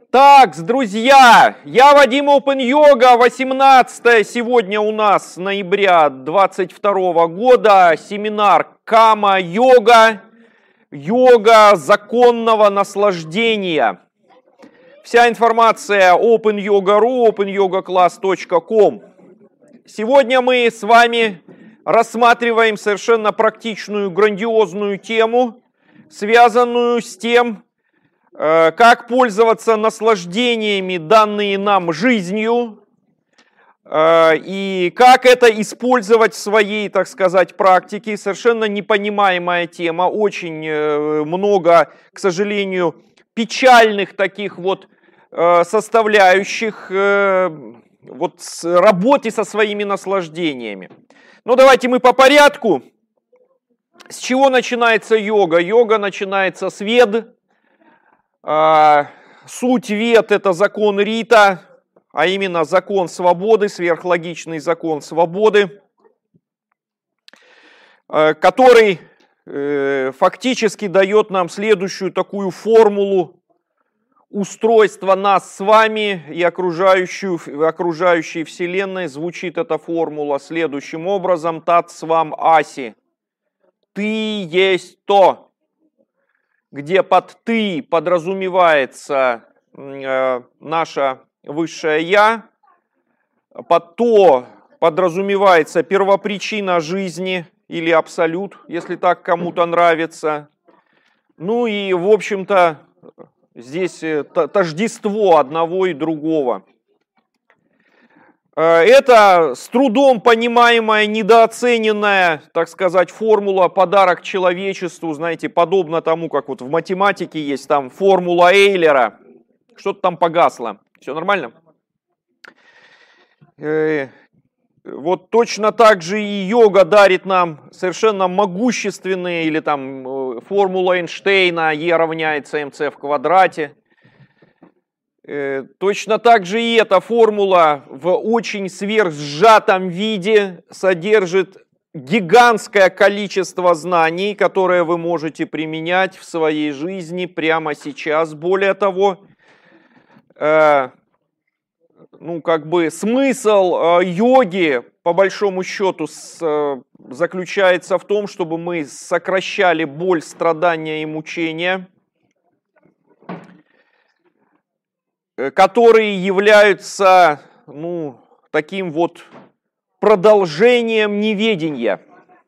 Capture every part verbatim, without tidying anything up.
Так, друзья, я Вадим Open Yoga, восемнадцатое сегодня у нас ноября двадцать второго года, семинар Кама-йога, йога законного наслаждения. Вся информация open yoga точка ру, open yoga class точка ком. Сегодня мы с вами рассматриваем совершенно практичную, грандиозную тему, связанную с тем, как пользоваться наслаждениями, данные нам жизнью, и как это использовать в своей, так сказать, практике. Совершенно непонимаемая тема, очень много, к сожалению, печальных таких вот составляющих вот работы со своими наслаждениями. Ну, давайте мы по порядку. С чего начинается йога? Йога начинается с вед. Суть вед — это закон Рита, а именно закон свободы, сверхлогичный закон свободы, который фактически дает нам следующую такую формулу устройства нас с вами и окружающую, окружающей Вселенной. Звучит эта формула следующим образом: Тат свам аси. Ты есть то. Где под «ты» подразумевается э, наше высшее «я», под «то» подразумевается первопричина жизни или абсолют, если так кому-то нравится. Ну и, в общем-то, здесь тождество одного и другого. Это с трудом понимаемая, недооцененная, так сказать, формула «подарок человечеству», знаете, подобно тому, как вот в математике есть там формула Эйлера. Что-то там погасло. Все нормально? Вот точно так же и йога дарит нам совершенно могущественные, или там формула Эйнштейна E равняется эм цэ в квадрате. Точно так же и эта формула в очень сверхсжатом виде содержит гигантское количество знаний, которые вы можете применять в своей жизни прямо сейчас. Более того, э, ну, как бы смысл э, йоги, по большому счету, с, э, заключается в том, чтобы мы сокращали боль, страдания и мучения, которые являются, ну, таким вот продолжением неведения.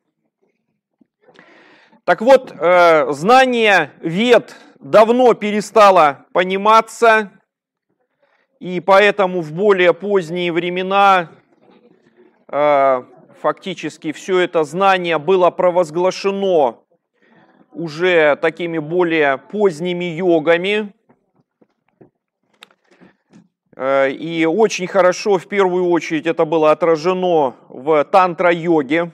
Так вот, э, знание вед давно перестало пониматься, и поэтому в более поздние времена э, фактически все это знание было провозглашено уже такими более поздними йогами. И очень хорошо, в первую очередь, это было отражено в тантра-йоге,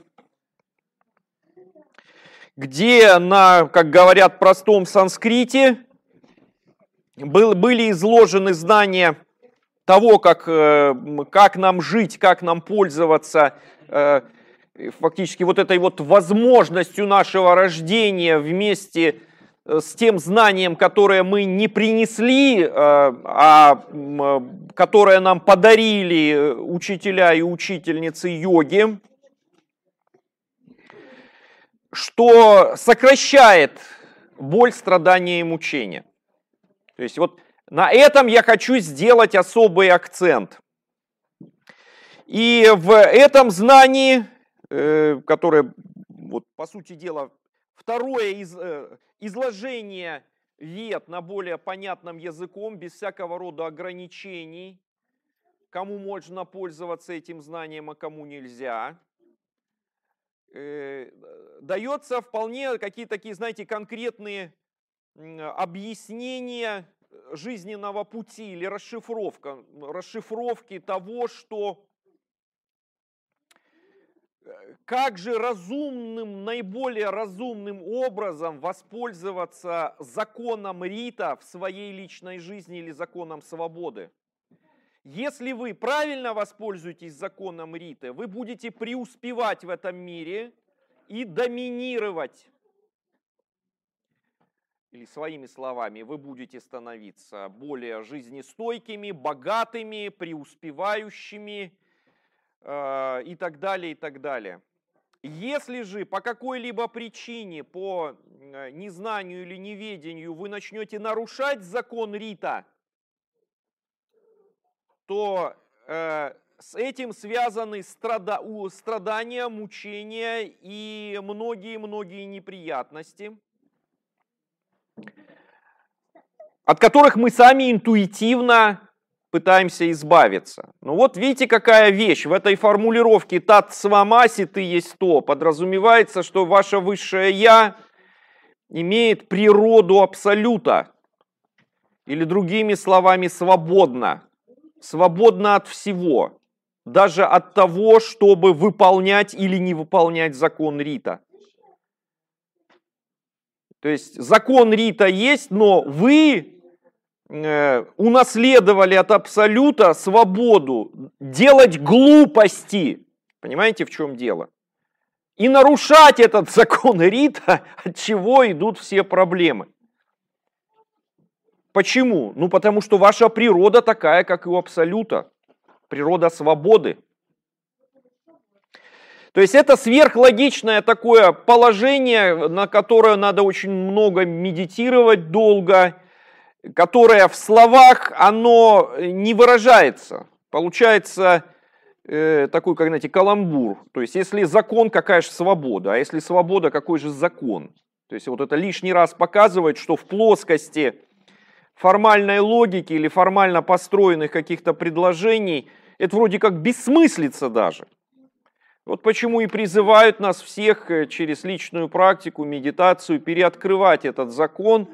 где на, как говорят, простом санскрите был, были изложены знания того, как, как нам жить, как нам пользоваться фактически вот этой вот возможностью нашего рождения вместе с тем знанием, которое мы не принесли, а которое нам подарили учителя и учительницы йоги, что сокращает боль, страдания и мучения. То есть вот на этом я хочу сделать особый акцент. И в этом знании, которое, вот, по сути дела, второе из, изложение вед на более понятным языком, без всякого рода ограничений, кому можно пользоваться этим знанием, а кому нельзя, дается вполне какие-то такие, знаете, конкретные объяснения жизненного пути или расшифровка, расшифровки того, что как же разумным, наиболее разумным образом воспользоваться законом Рита в своей личной жизни или законом свободы. Если вы правильно воспользуетесь законом Риты, вы будете преуспевать в этом мире и доминировать. или своими словами, вы будете становиться более жизнестойкими, богатыми, преуспевающими э, и так далее, и так далее. Если же по какой-либо причине, по незнанию или неведению вы начнете нарушать закон Рита, то э, с этим связаны страда- страдания, мучения и многие-многие неприятности, от которых мы сами интуитивно пытаемся избавиться. Ну вот видите, какая вещь. В этой формулировке «тат свамаси» ты есть то. Подразумевается, что ваше высшее «я» имеет природу абсолюта. Или другими словами, свободно. Свободно от всего. Даже от того, чтобы выполнять или не выполнять закон Рита. То есть закон Рита есть, но вы э, унаследовали от абсолюта свободу делать глупости. Понимаете, в чем дело? И нарушать этот закон Рита, от чего идут все проблемы. Почему? Ну, потому что ваша природа такая, как и у абсолюта. Природа свободы. То есть это сверхлогичное такое положение, на которое надо очень много медитировать долго, которое в словах оно не выражается. Получается э, такой, как знаете, каламбур. То есть если закон, какая же свобода, а если свобода, какой же закон? То есть вот это лишний раз показывает, что в плоскости формальной логики или формально построенных каких-то предложений это вроде как бессмыслица даже. Вот почему и призывают нас всех через личную практику, медитацию переоткрывать этот закон,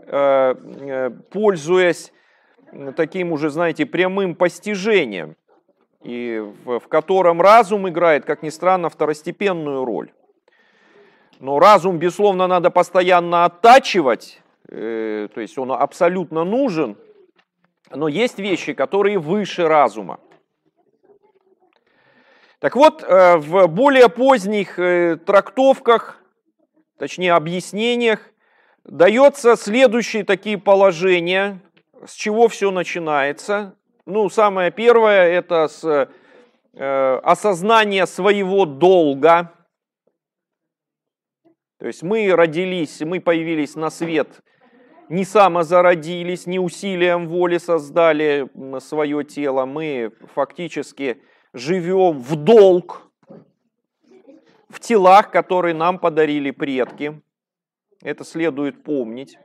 пользуясь таким уже, знаете, прямым постижением, и в, в котором разум играет, как ни странно, второстепенную роль. Но разум, безусловно, надо постоянно оттачивать, то есть он абсолютно нужен, но есть вещи, которые выше разума. Так вот, в более поздних трактовках, точнее объяснениях, дается следующие такие положения, с чего все начинается. Ну, самое первое – это с э, осознания своего долга. То есть мы родились, мы появились на свет, не самозародились, не усилием воли создали свое тело, мы фактически живем в долг, в телах, которые нам подарили предки. Это следует помнить.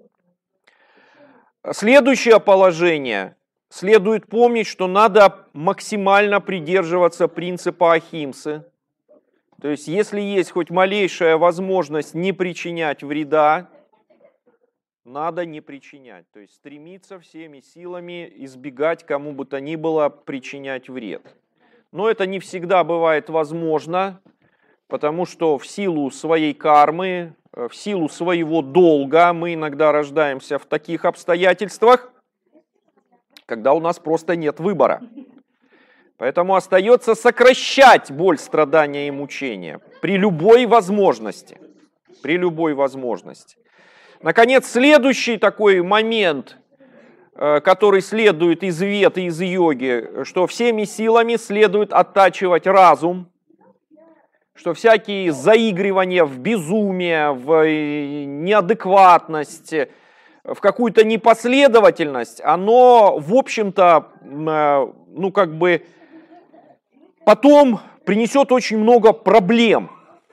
Следующее положение. Следует помнить, что надо максимально придерживаться принципа ахимсы. То есть, если есть хоть малейшая возможность не причинять вреда, надо не причинять. То есть, стремиться всеми силами избегать кому бы то ни было причинять вред. Но это не всегда бывает возможно, потому что в силу своей кармы, в силу своего долга мы иногда рождаемся в таких обстоятельствах, когда у нас просто нет выбора. Поэтому остается сокращать боль, страдания и мучения при любой возможности. При любой возможности. Наконец, следующий такой момент, который следует из веты, из йоги, что всеми силами следует оттачивать разум, что всякие заигрывания в безумие, в неадекватность, в какую-то непоследовательность, оно, в общем-то, ну как бы потом принесет очень много проблем.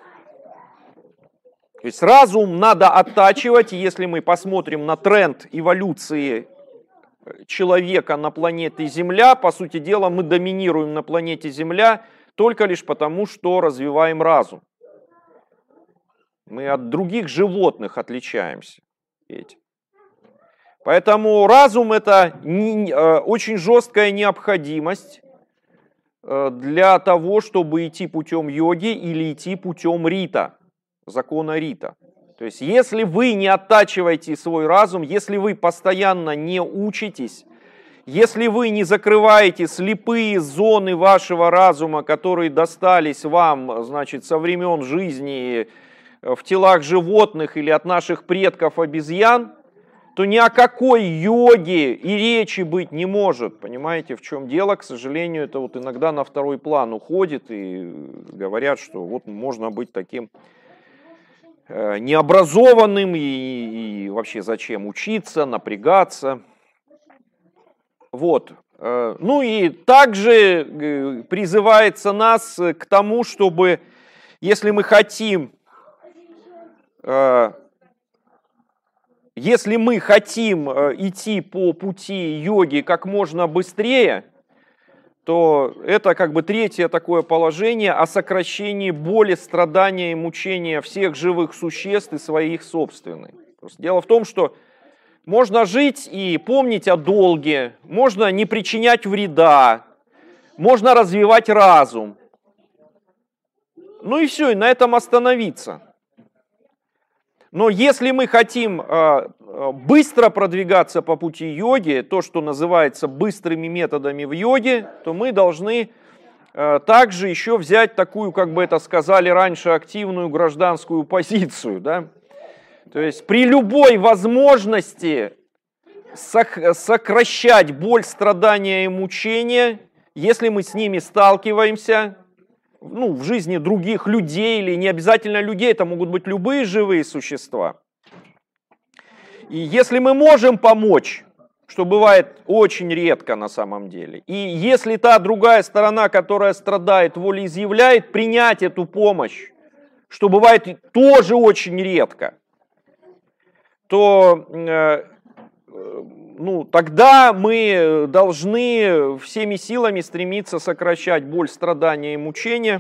То есть разум надо оттачивать, и если мы посмотрим на тренд эволюции человека на планете Земля, по сути дела, мы доминируем на планете Земля только лишь потому, что развиваем разум. Мы от других животных отличаемся этим. Поэтому разум – это очень жесткая необходимость для того, чтобы идти путем йоги или идти путем рита, закона рита. То есть, если вы не оттачиваете свой разум, если вы постоянно не учитесь, если вы не закрываете слепые зоны вашего разума, которые достались вам, значит, со времен жизни в телах животных или от наших предков обезьян, то ни о какой йоге и речи быть не может. Понимаете, в чем дело? К сожалению, это вот иногда на второй план уходит, и говорят, что вот можно быть таким э, необразованным, и, и вообще зачем учиться, напрягаться. Вот. Ну и также призывается нас к тому, чтобы, если мы хотим, если мы хотим идти по пути йоги как можно быстрее, то это как бы третье такое положение о сокращении боли, страдания и мучения всех живых существ и своих собственных. Просто дело в том, что можно жить и помнить о долге, можно не причинять вреда, можно развивать разум. Ну и все, и на этом остановиться. Но если мы хотим э, быстро продвигаться по пути йоги, то, что называется быстрыми методами в йоге, то мы должны э, также еще взять такую, как бы это сказали раньше, активную гражданскую позицию, да? То есть при любой возможности сокращать боль, страдания и мучения, если мы с ними сталкиваемся, ну, в жизни других людей или не обязательно людей, это могут быть любые живые существа. И если мы можем помочь, что бывает очень редко на самом деле, и если та другая сторона, которая страдает, волеизъявляет, принять эту помощь, что бывает тоже очень редко, то э, ну, тогда мы должны всеми силами стремиться сокращать боль, страдания и мучения.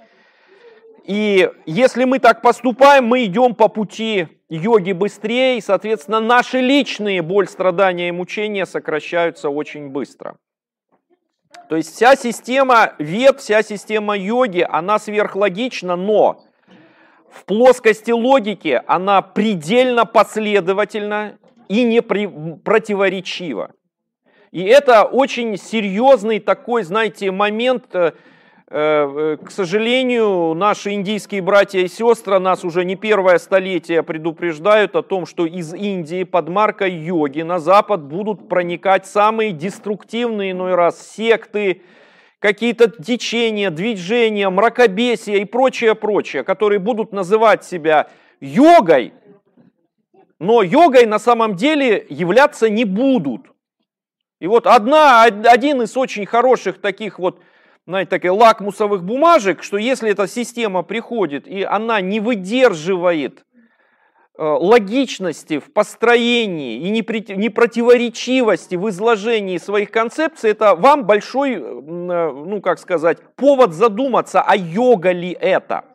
И если мы так поступаем, мы идем по пути йоги быстрее, и, соответственно, наши личные боль, страдания и мучения сокращаются очень быстро. То есть вся система вед, вся система йоги, она сверхлогична, но в плоскости логики она предельно последовательна и не противоречива. И это очень серьезный такой, знаете, момент. К сожалению, наши индийские братья и сестры нас уже не первое столетие предупреждают о том, что из Индии под маркой йоги на Запад будут проникать самые деструктивные иной раз секты, какие-то течения, движения, мракобесия и прочее, прочее, которые будут называть себя йогой, но йогой на самом деле являться не будут. И вот одна, один из очень хороших таких вот, знаете, таких лакмусовых бумажек, что если эта система приходит и она не выдерживает логичности в построении и непротиворечивости в изложении своих концепций, это вам большой, ну как сказать, повод задуматься, а йога ли это.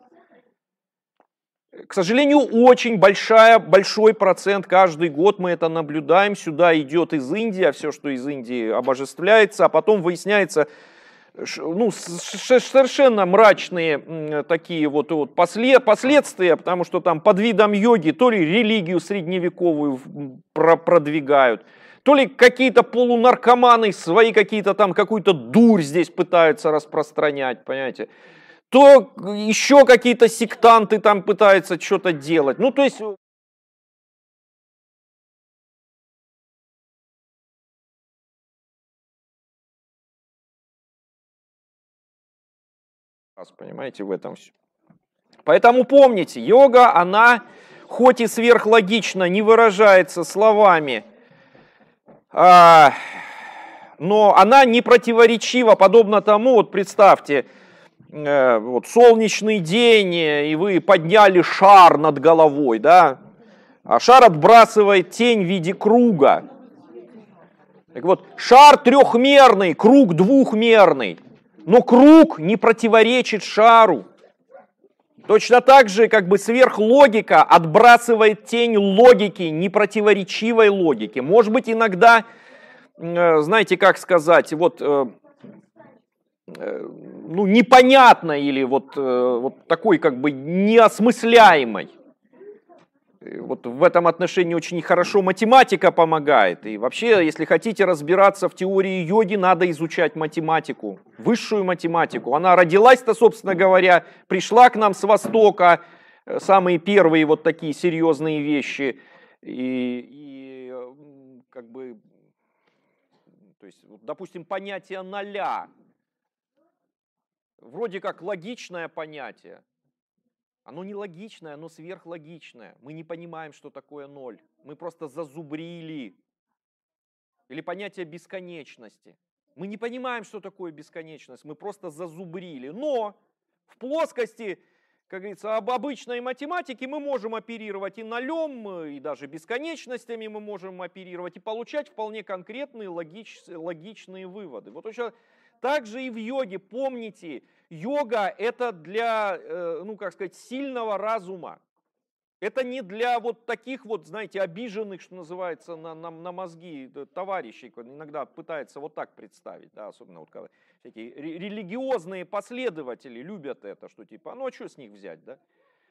К сожалению, очень большая, большой процент каждый год мы это наблюдаем. Сюда идет из Индии, а все, что из Индии, обожествляется, а потом выясняется, ну, совершенно мрачные такие вот, вот последствия, потому что там под видом йоги то ли религию средневековую продвигают, то ли какие-то полунаркоманы свои какие-то там, какую-то дурь здесь пытаются распространять, понимаете, то еще какие-то сектанты там пытаются что-то делать. Ну, то есть... Понимаете, в этом все. Поэтому помните, йога, она хоть и сверхлогично не выражается словами, а, но она не противоречива, подобно тому, вот представьте, э, вот солнечный день, и вы подняли шар над головой, да, а шар отбрасывает тень в виде круга. Так вот, шар трехмерный, круг двухмерный. Но круг не противоречит шару. Точно так же, как бы сверхлогика отбрасывает тень логики, непротиворечивой логики. Может быть, иногда, знаете, как сказать, вот, ну, непонятной или вот, вот такой как бы неосмысляемой. Вот в этом отношении очень хорошо математика помогает. И вообще, если хотите разбираться в теории йоги, надо изучать математику, высшую математику. Она родилась-то, собственно говоря, пришла к нам с Востока, самые первые вот такие серьезные вещи. И, и как бы, то есть, допустим, понятие ноля, вроде как логичное понятие. Оно не логичное, оно сверхлогичное. Мы не понимаем, что такое ноль. Мы просто зазубрили. Или понятие бесконечности. Мы не понимаем, что такое бесконечность. Мы просто зазубрили. Но в плоскости, как говорится, об обычной математике мы можем оперировать и нолем, и даже бесконечностями мы можем оперировать, и получать вполне конкретные логич, логичные выводы. Вот еще также и в йоге, помните, йога это для, ну как сказать, сильного разума. Это не для вот таких вот, знаете, обиженных, что называется, на, на, на мозги товарищей. Иногда пытается вот так представить, да, особенно вот когда всякие религиозные последователи любят это, что типа, ну а что с них взять, да?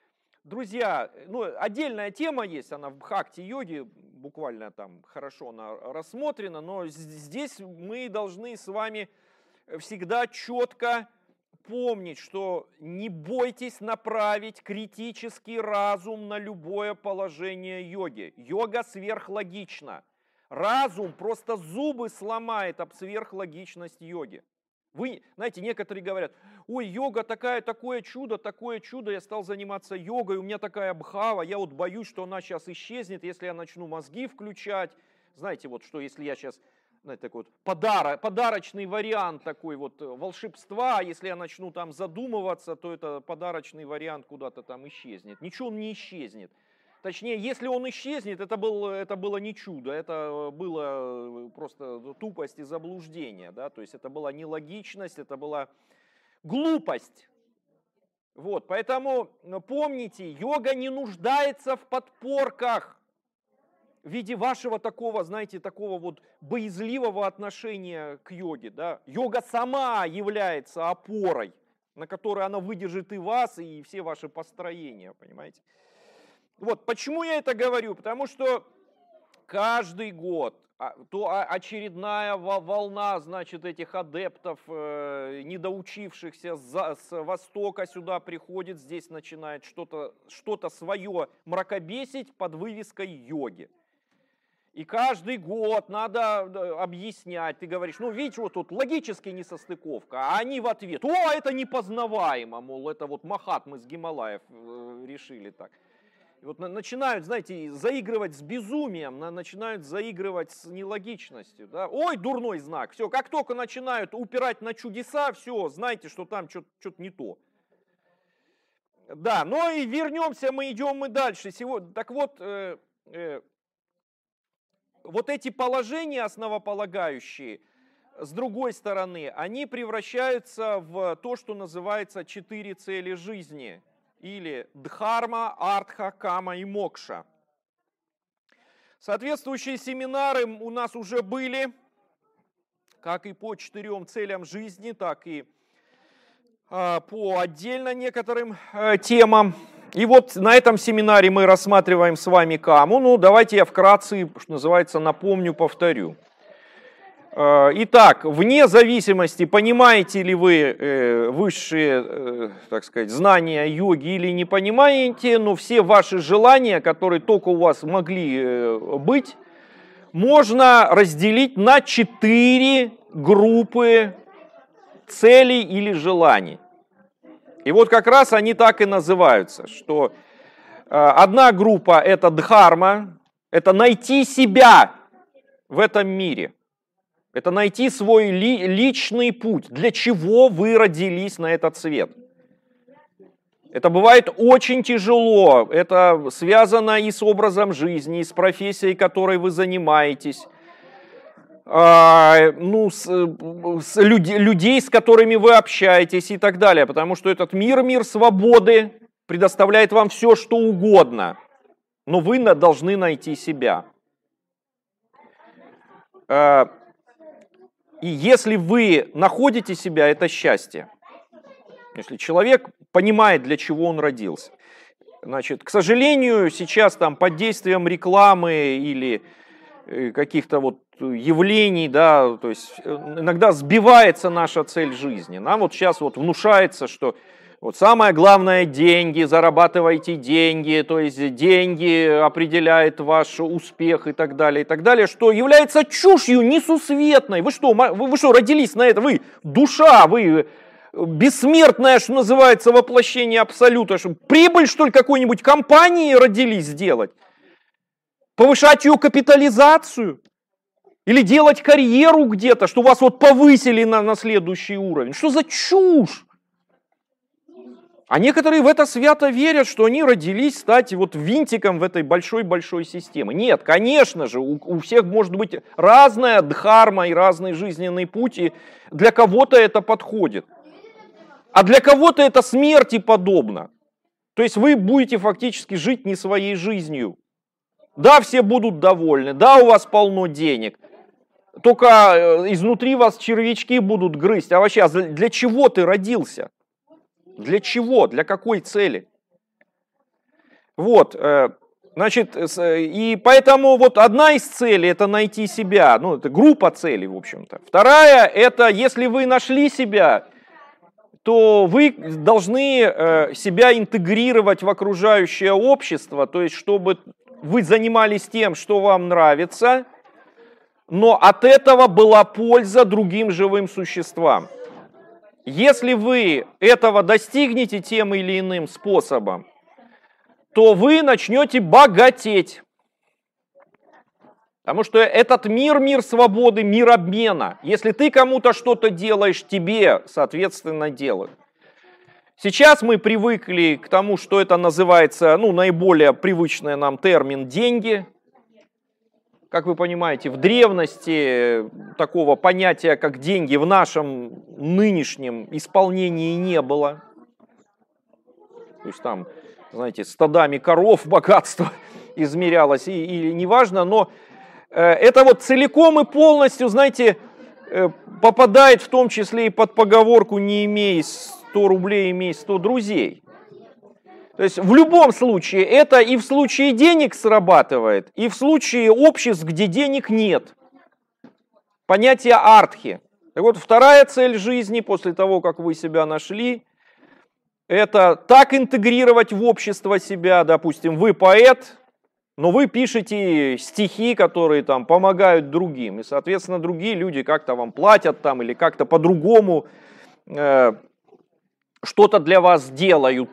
Друзья, ну отдельная тема есть, она в бхакти-йоге, буквально там хорошо она рассмотрена, но здесь мы должны с вами всегда четко помнить, что не бойтесь направить критический разум на любое положение йоги. Йога сверхлогична. Разум просто зубы сломает об сверхлогичность йоги. Вы, знаете, некоторые говорят, ой, йога такая, такое чудо, такое чудо, я стал заниматься йогой, у меня такая бхава, я вот боюсь, что она сейчас исчезнет, если я начну мозги включать. Знаете, вот что, если я сейчас... Знаете, такой вот подарок, подарочный вариант такой вот волшебства, если я начну там задумываться, то это подарочный вариант куда-то там исчезнет. Ничего он не исчезнет. Точнее, если он исчезнет, это, был, это было не чудо, это было просто тупость и заблуждение. Да? То есть это была нелогичность, это была глупость. Вот, поэтому помните, йога не нуждается в подпорках. В виде вашего такого, знаете, такого вот боязливого отношения к йоге. Да? Йога сама является опорой, на которой она выдержит и вас, и все ваши построения, понимаете? Вот, почему я это говорю? Потому что каждый год то очередная волна, значит, этих адептов, недоучившихся с Востока сюда приходит, здесь начинает что-то что-то свое мракобесить под вывеской йоги. И каждый год надо объяснять, ты говоришь, ну видите, вот тут логически несостыковка, а они в ответ, о, это непознаваемо, мол, это вот Махатмы с Гималаев решили так. И вот начинают, знаете, заигрывать с безумием, начинают заигрывать с нелогичностью. Да? Ой, дурной знак, все, как только начинают упирать на чудеса, все, знаете, что там что-то не то. Да, но и вернемся, мы идем мы дальше. Сегодня, так вот, э, э, вот эти положения основополагающие, с другой стороны, они превращаются в то, что называется четыре цели жизни. Или дхарма, артха, кама и мокша. Соответствующие семинары у нас уже были, как и по четырем целям жизни, так и э, по отдельно некоторым э, темам. И вот на этом семинаре мы рассматриваем с вами каму. Ну, давайте я вкратце, что называется, напомню, повторю. Итак, вне зависимости, понимаете ли вы высшие, так сказать, знания йоги или не понимаете, но все ваши желания, которые только у вас могли быть, можно разделить на четыре группы целей или желаний. И вот как раз они так и называются, что одна группа это дхарма, это найти себя в этом мире. Это найти свой ли, личный путь, для чего вы родились на этот свет. Это бывает очень тяжело, это связано и с образом жизни, и с профессией, которой вы занимаетесь, а, ну, с, с люд, людей, с которыми вы общаетесь и так далее. Потому что этот мир, мир свободы, предоставляет вам все, что угодно, но вы должны найти себя. И если вы находите себя, это счастье. Если человек понимает, для чего он родился. Значит, к сожалению, сейчас там под действием рекламы или каких-то вот явлений, да, то есть иногда сбивается наша цель жизни. Нам вот сейчас вот внушается, что Вот самое главное — деньги, зарабатывайте деньги, то есть деньги определяют ваш успех и так далее, и так далее, что является чушью несусветной. Вы что, вы, вы что, родились на это? Вы душа, вы бессмертное, что называется, воплощение абсолюта. Что, прибыль, что ли, какой-нибудь компании родились сделать? Повышать ее капитализацию? Или делать карьеру где-то, что вас вот повысили на, на следующий уровень? Что за чушь? А некоторые в это свято верят, что они родились стать вот винтиком в этой большой-большой системе. Нет, конечно же, у, у всех может быть разная дхарма и разный жизненный путь, и для кого-то это подходит. А для кого-то это смерти подобно. То есть вы будете фактически жить не своей жизнью. Да, все будут довольны, да, у вас полно денег, только изнутри вас червячки будут грызть. А вообще, для чего ты родился? Для чего? Для какой цели? Вот, значит, и поэтому вот одна из целей — это найти себя, ну, это группа целей, в общем-то. Вторая — это если вы нашли себя, то вы должны себя интегрировать в окружающее общество, то есть чтобы вы занимались тем, что вам нравится, но от этого была польза другим живым существам. Если вы этого достигнете тем или иным способом, то вы начнете богатеть. Потому что этот мир, мир свободы, мир обмена. Если ты кому-то что-то делаешь, тебе, соответственно, делают. Сейчас мы привыкли к тому, что это называется, ну, наиболее привычный нам термин «деньги». Как вы понимаете, в древности такого понятия, как деньги, в нашем нынешнем исполнении не было. То есть там, знаете, стадами коров богатство измерялось, и, или неважно, но э, это вот целиком и полностью, знаете, э, попадает в том числе и под поговорку «не имей сто рублей, имей сто друзей». То есть в любом случае это и в случае денег срабатывает, и в случае обществ, где денег нет. Понятие артхи. Так вот, вторая цель жизни после того, как вы себя нашли, это так интегрировать в общество себя, допустим, вы поэт, но вы пишете стихи, которые там помогают другим, и, соответственно, другие люди как-то вам платят там или как-то по-другому э, что-то для вас делают.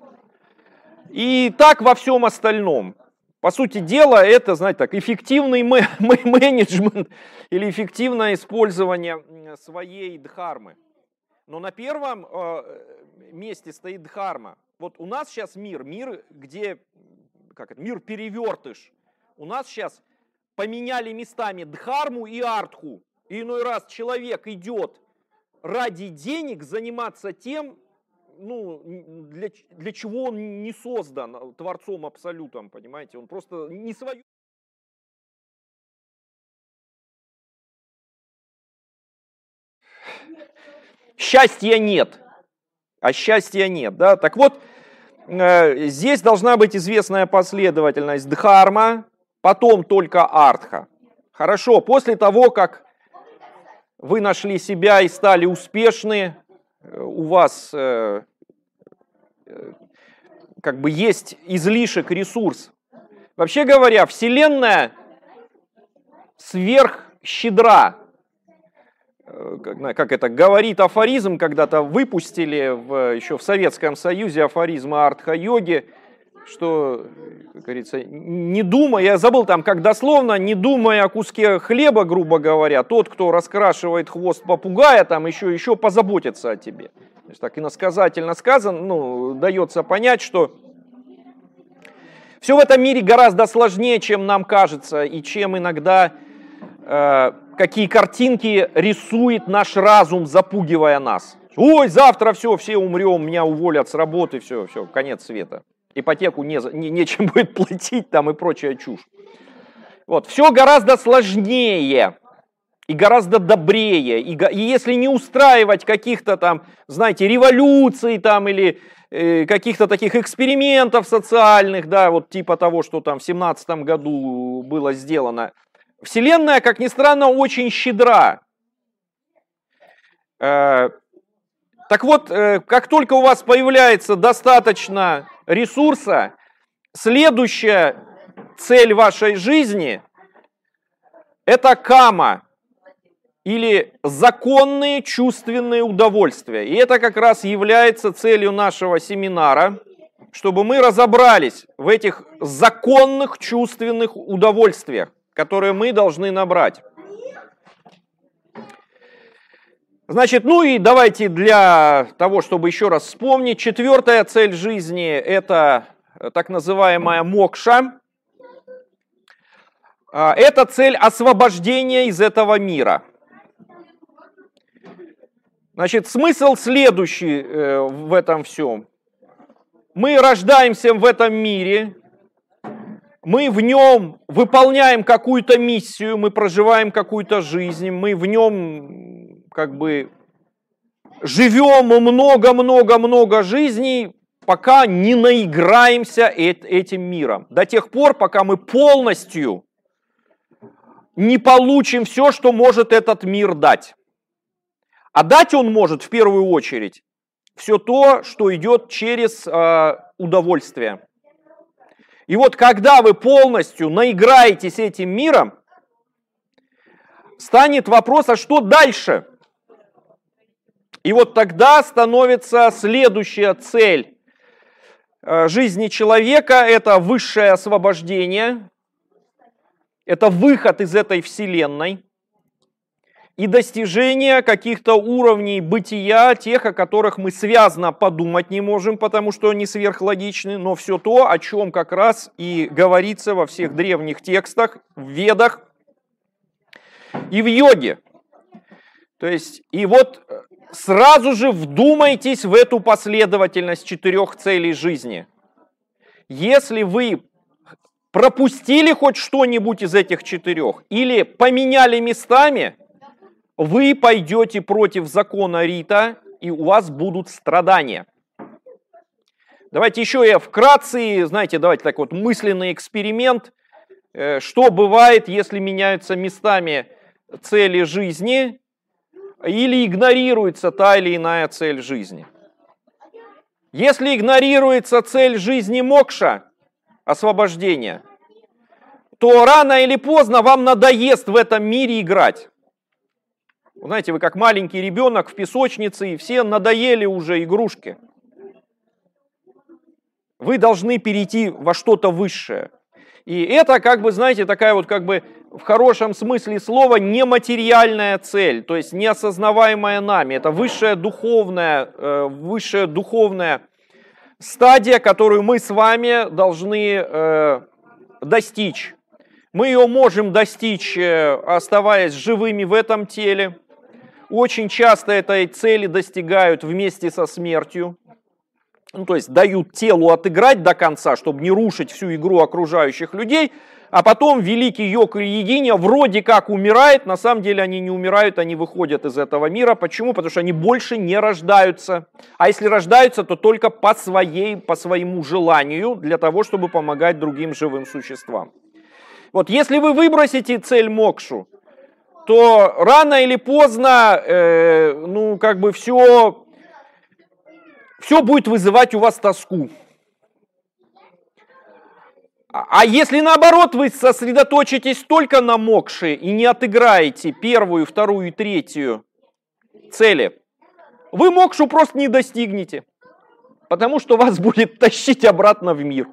И так во всем остальном. По сути дела, это, знаете, так, эффективный менеджмент или эффективное использование своей дхармы. Но на первом месте стоит дхарма. Вот у нас сейчас мир, мир, где, как это, мир перевертыш. У нас сейчас поменяли местами дхарму и артху. И иной раз человек идет ради денег заниматься тем, ну, для, для чего он не создан Творцом Абсолютом, понимаете? Он просто не свою... Счастья нет. А счастья нет, да? Так вот, э, здесь должна быть известная последовательность дхарма, потом только артха. Хорошо, после того, как вы нашли себя и стали успешны, у вас э, э, как бы есть излишек, ресурс. Вообще говоря, Вселенная сверхщедра. Как, как это говорит афоризм, когда-то выпустили в, еще в Советском Союзе афоризмы артха-йоги, что, как говорится, не думая, я забыл там как дословно, не думая о куске хлеба, грубо говоря, тот, кто раскрашивает хвост попугая, там еще, еще позаботится о тебе. То есть так иносказательно сказано, ну, дается понять, что все в этом мире гораздо сложнее, чем нам кажется, и чем иногда э, какие картинки рисует наш разум, запугивая нас. Ой, завтра все, все умрем, меня уволят с работы, все, все, конец света. Ипотеку не, не, нечем будет платить там и прочая чушь. Вот, все гораздо сложнее и гораздо добрее. И, и если не устраивать каких-то там, знаете, революций там или э, каких-то таких экспериментов социальных, да, вот типа того, что там в семнадцатом году было сделано, Вселенная, как ни странно, очень щедра. Э, Так вот, как только у вас появляется достаточно ресурса, следующая цель вашей жизни – это кама, или законные чувственные удовольствия. И это как раз является целью нашего семинара, чтобы мы разобрались в этих законных чувственных удовольствиях, которые мы должны набрать. Значит, ну и давайте для того, чтобы еще раз вспомнить, четвертая цель жизни – это так называемая мокша. Это цель освобождения из этого мира. Значит, смысл следующий в этом всем. Мы рождаемся в этом мире, мы в нем выполняем какую-то миссию, мы проживаем какую-то жизнь, мы в нем как бы живем много-много-много жизней, пока не наиграемся этим миром. До тех пор, пока мы полностью не получим все, что может этот мир дать. А дать он может в первую очередь все то, что идет через э, удовольствие. И вот когда вы полностью наиграетесь этим миром, станет вопрос, а что дальше? И вот тогда становится следующая цель э, жизни человека, это высшее освобождение, это выход из этой вселенной. И достижение каких-то уровней бытия, тех, о которых мы связно подумать не можем, потому что они сверхлогичны, но все то, о чем как раз и говорится во всех древних текстах, в Ведах и в йоге. То есть, и вот сразу же вдумайтесь в эту последовательность четырех целей жизни. Если вы пропустили хоть что-нибудь из этих четырех или поменяли местами, вы пойдете против закона Рита, и у вас будут страдания. Давайте еще я вкратце, знаете, давайте так вот мысленный эксперимент. Что бывает, если меняются местами цели жизни или игнорируется та или иная цель жизни? Если игнорируется цель жизни мокша, освобождения, то рано или поздно вам надоест в этом мире играть. Знаете, вы как маленький ребенок в песочнице, и все надоели уже игрушки. Вы должны перейти во что-то высшее. И это, как бы, знаете, такая вот, как бы, в хорошем смысле слова, нематериальная цель, то есть неосознаваемая нами. Это высшая духовная, высшая духовная стадия, которую мы с вами должны достичь. Мы ее можем достичь, оставаясь живыми в этом теле. Очень часто этой цели достигают вместе со смертью. Ну, то есть дают телу отыграть до конца, чтобы не рушить всю игру окружающих людей. А потом великий йог и йогиня вроде как умирает, на самом деле они не умирают, они выходят из этого мира. Почему? Потому что они больше не рождаются. А если рождаются, то только по, своей, по своему желанию, для того, чтобы помогать другим живым существам. Вот если вы выбросите цель мокшу, то рано или поздно, э, ну, как бы все, все будет вызывать у вас тоску. А если наоборот вы сосредоточитесь только на мокше и не отыграете первую, вторую и третью цели, вы мокшу просто не достигнете, потому что вас будет тащить обратно в мир.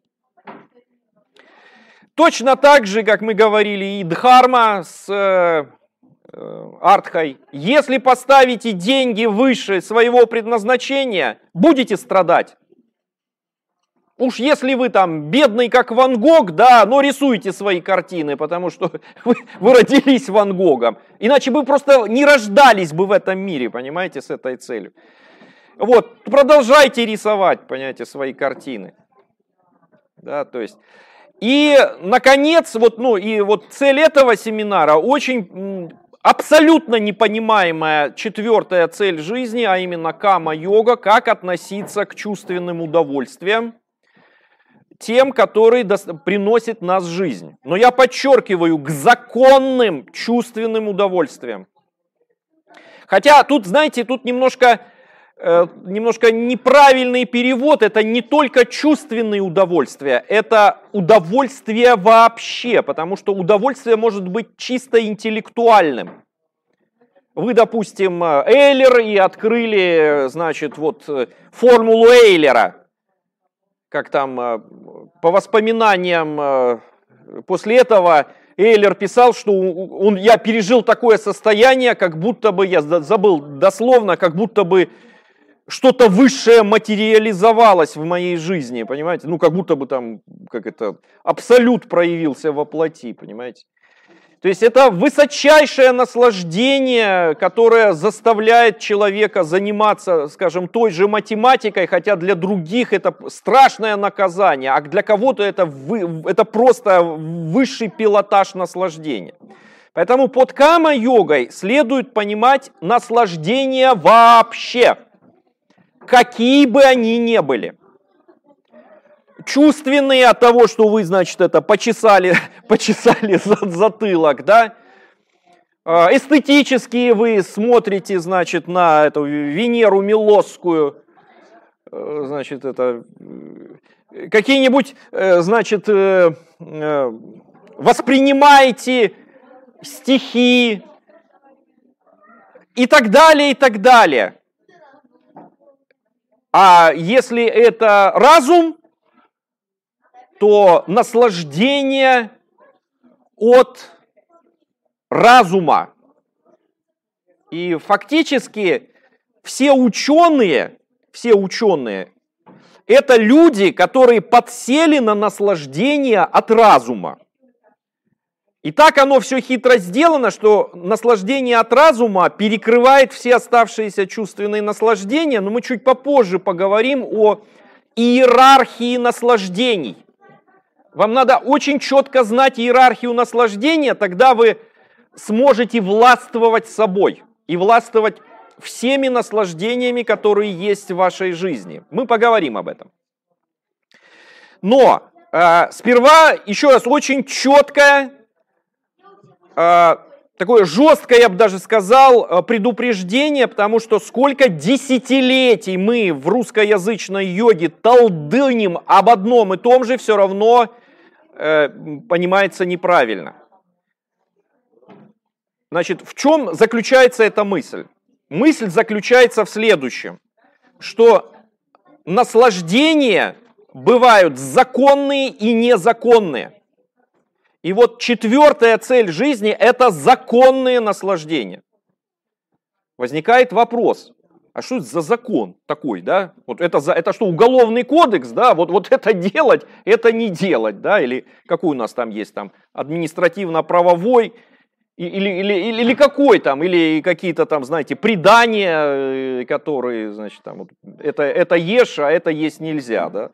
Точно так же, как мы говорили, и дхарма с э, артхой. Если поставите деньги выше своего предназначения, будете страдать. Уж если вы там бедный, как Ван Гог, да, но рисуйте свои картины, потому что вы, вы родились Ван Гогом. Иначе бы просто не рождались бы в этом мире, понимаете, с этой целью. Вот, продолжайте рисовать, понимаете, свои картины. Да, то есть... И, наконец, вот, ну, и вот цель этого семинара очень абсолютно непонимаемая четвертая цель жизни, а именно кама-йога, как относиться к чувственным удовольствиям, тем, которые приносят нас жизнь. Но я подчеркиваю, к законным чувственным удовольствиям. Хотя тут, знаете, тут немножко немножко неправильный перевод, это не только чувственные удовольствия, это удовольствие вообще, потому что удовольствие может быть чисто интеллектуальным. Вы, допустим, Эйлер и открыли, значит, вот формулу Эйлера, как там по воспоминаниям после этого Эйлер писал, что он, я пережил такое состояние, как будто бы, я забыл дословно, как будто бы что-то высшее материализовалось в моей жизни, понимаете? Ну, как будто бы там, как это, абсолют проявился во плоти, понимаете? То есть это высочайшее наслаждение, которое заставляет человека заниматься, скажем, той же математикой, хотя для других это страшное наказание, а для кого-то это, вы, это просто высший пилотаж наслаждения. Поэтому под кама-йогой следует понимать наслаждение вообще, какие бы они ни были. Чувственные от того, что вы, значит, это почесали, почесали затылок, да? Эстетические вы смотрите, значит, на эту Венеру Милосскую, значит, это какие-нибудь, значит, воспринимаете стихи и так далее, и так далее. А если это разум, то наслаждение от разума. И фактически все ученые, все ученые, это люди, которые подсели на наслаждение от разума. И так оно все хитро сделано, что наслаждение от разума перекрывает все оставшиеся чувственные наслаждения, но мы чуть попозже поговорим о иерархии наслаждений. Вам надо очень четко знать иерархию наслаждения, тогда вы сможете властвовать собой и властвовать всеми наслаждениями, которые есть в вашей жизни. Мы поговорим об этом. Но э, сперва, еще раз, очень четкое, такое жесткое, я бы даже сказал, предупреждение, потому что сколько десятилетий мы в русскоязычной йоге толдынем об одном и том же, все равно э, понимается неправильно. Значит, в чем заключается эта мысль? Мысль заключается в следующем, что наслаждения бывают законные и незаконные. И вот четвертая цель жизни – это законные наслаждения. Возникает вопрос, а что это за закон такой, да? Вот это, за, это что, уголовный кодекс, да? Вот, вот это делать, это не делать, да? Или какой у нас там есть там административно-правовой, или, или, или, или какой там, или какие-то там, знаете, предания, которые, значит, там, вот, это, это ешь, а это есть нельзя, да?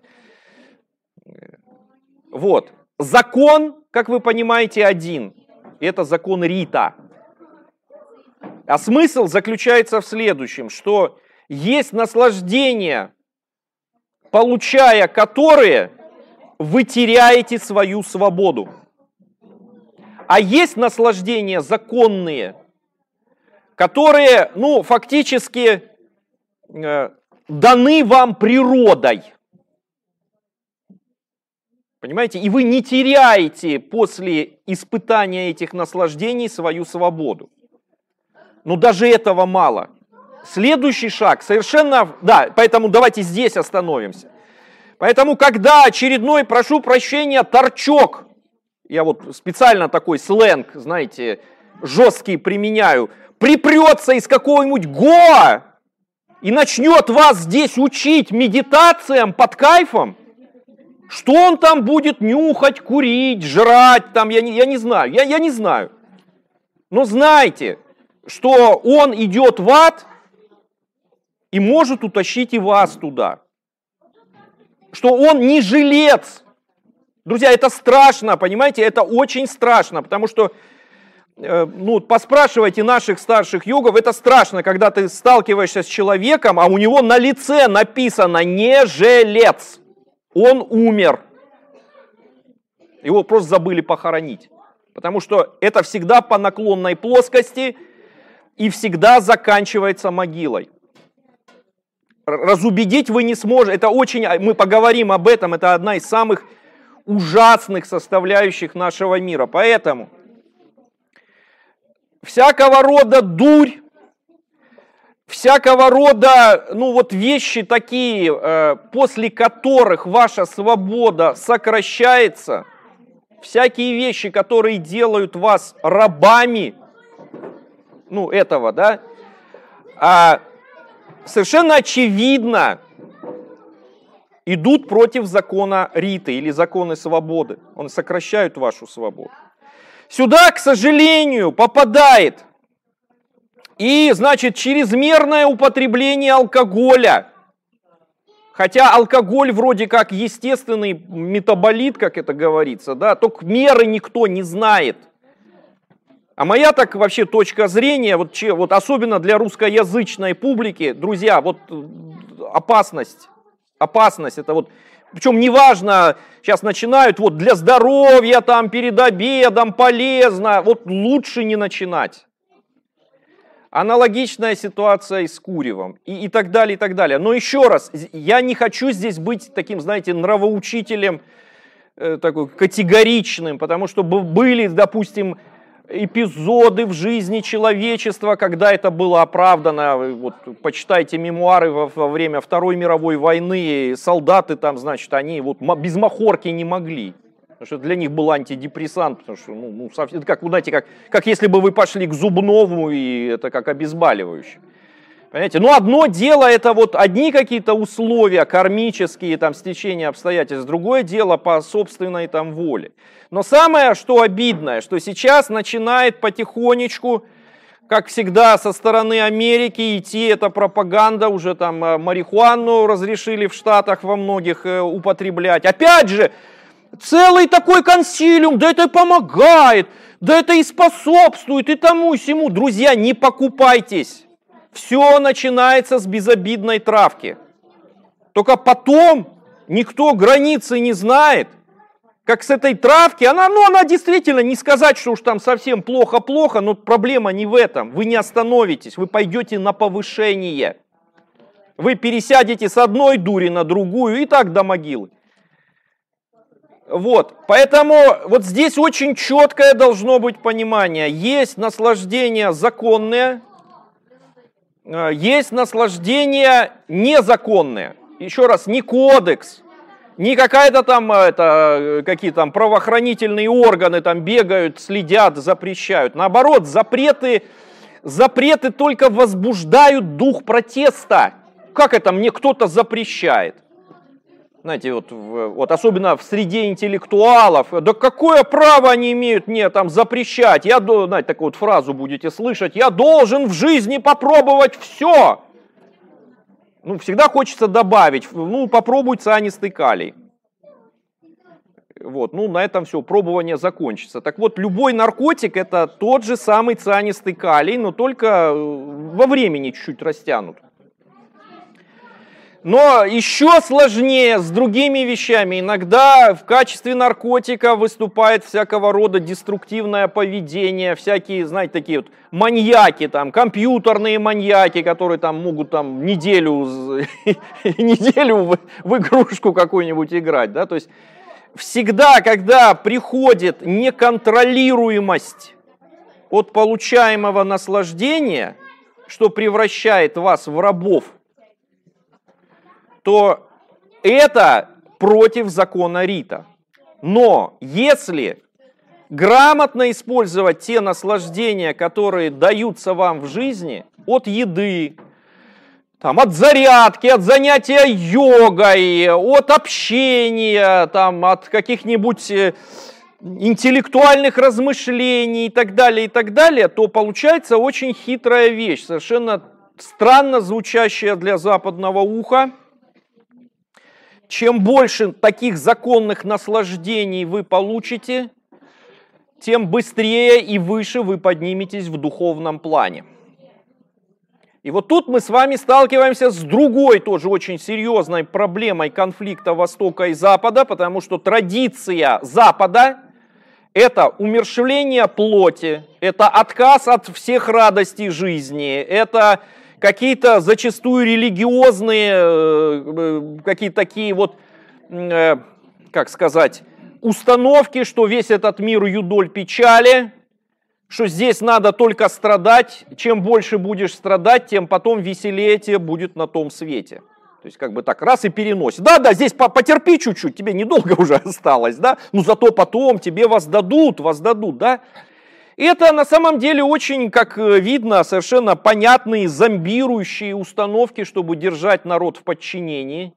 Вот. Закон, как вы понимаете, один. Это закон Рита. А смысл заключается в следующем, что есть наслаждения, получая которые вы теряете свою свободу. А есть наслаждения законные, которые, ну, фактически э, даны вам природой. Понимаете? И вы не теряете после испытания этих наслаждений свою свободу. Но даже этого мало. Следующий шаг совершенно... Да, поэтому давайте здесь остановимся. Поэтому, когда очередной, прошу прощения, торчок, я вот специально такой сленг, знаете, жесткий применяю, припрется из какого-нибудь Гоа и начнет вас здесь учить медитациям под кайфом, что он там будет нюхать, курить, жрать, там, я не, я не знаю, я, я не знаю. Но знайте, что он идет в ад и может утащить и вас туда. Что он не жилец. Друзья, это страшно, понимаете, это очень страшно, потому что, э, ну, поспрашивайте наших старших йогов, это страшно, когда ты сталкиваешься с человеком, а у него на лице написано «не жилец». Он умер. Его просто забыли похоронить. Потому что это всегда по наклонной плоскости и всегда заканчивается могилой. разубедить вы не сможете. Это очень, мы поговорим об этом, это одна из самых ужасных составляющих нашего мира. Поэтому всякого рода дурь, всякого рода, ну вот вещи такие, после которых ваша свобода сокращается, всякие вещи, которые делают вас рабами, ну этого, да, а совершенно очевидно идут против закона Риты или законы свободы. Он сокращает вашу свободу. Сюда, к сожалению, попадает и, значит, чрезмерное употребление алкоголя. Хотя алкоголь вроде как естественный метаболит, как это говорится, да, только меры никто не знает. А моя так вообще точка зрения, вот, вот особенно для русскоязычной публики, друзья, вот опасность, опасность, это вот, причем неважно, сейчас начинают, вот для здоровья, там, перед обедом полезно, вот лучше не начинать. Аналогичная ситуация и с куревом, и, и так далее, и так далее. Но еще раз, я не хочу здесь быть таким, знаете, нравоучителем, э, такой категоричным, потому что были, допустим, эпизоды в жизни человечества, когда это было оправдано. Вот, почитайте мемуары во, во время Второй мировой войны, солдаты там, значит, они вот без махорки не могли. Потому что для них был антидепрессант, потому что, ну, ну совсем, это как, знаете, как, как если бы вы пошли к зубному, и это как обезболивающее. Понимаете? Но одно дело, это вот одни какие-то условия кармические, там, стечения обстоятельств, другое дело по собственной там воле. Но самое, что обидное, что сейчас начинает потихонечку, как всегда, со стороны Америки идти эта пропаганда, уже там марихуану разрешили в Штатах во многих употреблять. Опять же, целый такой консилиум, да это помогает, да это и способствует, и тому, и сему. Друзья, не покупайтесь. Все начинается с безобидной травки. Только потом никто границы не знает, как с этой травки. Она, ну, она действительно, не сказать, что уж там совсем плохо-плохо, но проблема не в этом. Вы не остановитесь, вы пойдете на повышение. Вы пересядете с одной дури на другую и так до могилы. Вот, поэтому вот здесь очень четкое должно быть понимание. Есть наслаждение законное, есть наслаждение незаконное. Еще раз, не кодекс, не какая-то там, это, какие там правоохранительные органы там бегают, следят, запрещают. Наоборот, запреты, запреты только возбуждают дух протеста. Как это мне кто-то запрещает? Знаете, вот, вот особенно в среде интеллектуалов, да какое право они имеют мне там запрещать? Я, знаете, такую вот фразу будете слышать, я должен в жизни попробовать все. Ну, всегда хочется добавить, ну, попробуй цианистый калий. Вот, ну, на этом все, пробование закончится. Так вот, любой наркотик это тот же самый цианистый калий, но только во времени чуть-чуть растянут. Но еще сложнее с другими вещами. Иногда в качестве наркотика выступает всякого рода деструктивное поведение, всякие, знаете, такие вот маньяки, там, компьютерные маньяки, которые там могут там неделю, неделю в игрушку какую-нибудь играть. Да? То есть всегда, когда приходит неконтролируемость от получаемого наслаждения, что превращает вас в рабов, то это против закона Рита. Но если грамотно использовать те наслаждения, которые даются вам в жизни, от еды, там, от зарядки, от занятия йогой, от общения, там, от каких-нибудь интеллектуальных размышлений и так далее, и так далее, то получается очень хитрая вещь, совершенно странно звучащая для западного уха. Чем больше таких законных наслаждений вы получите, тем быстрее и выше вы подниметесь в духовном плане. И вот тут мы с вами сталкиваемся с другой тоже очень серьезной проблемой конфликта Востока и Запада, потому что традиция Запада – это умерщвление плоти, это отказ от всех радостей жизни, это какие-то зачастую религиозные, какие-то такие вот, как сказать, установки, что весь этот мир юдоль печали, что здесь надо только страдать, чем больше будешь страдать, тем потом веселее тебе будет на том свете. То есть как бы так, раз и переносит. Да, да, здесь потерпи чуть-чуть, тебе недолго уже осталось, да, но зато потом тебе воздадут, воздадут, да. И это на самом деле очень, как видно, совершенно понятные зомбирующие установки, чтобы держать народ в подчинении,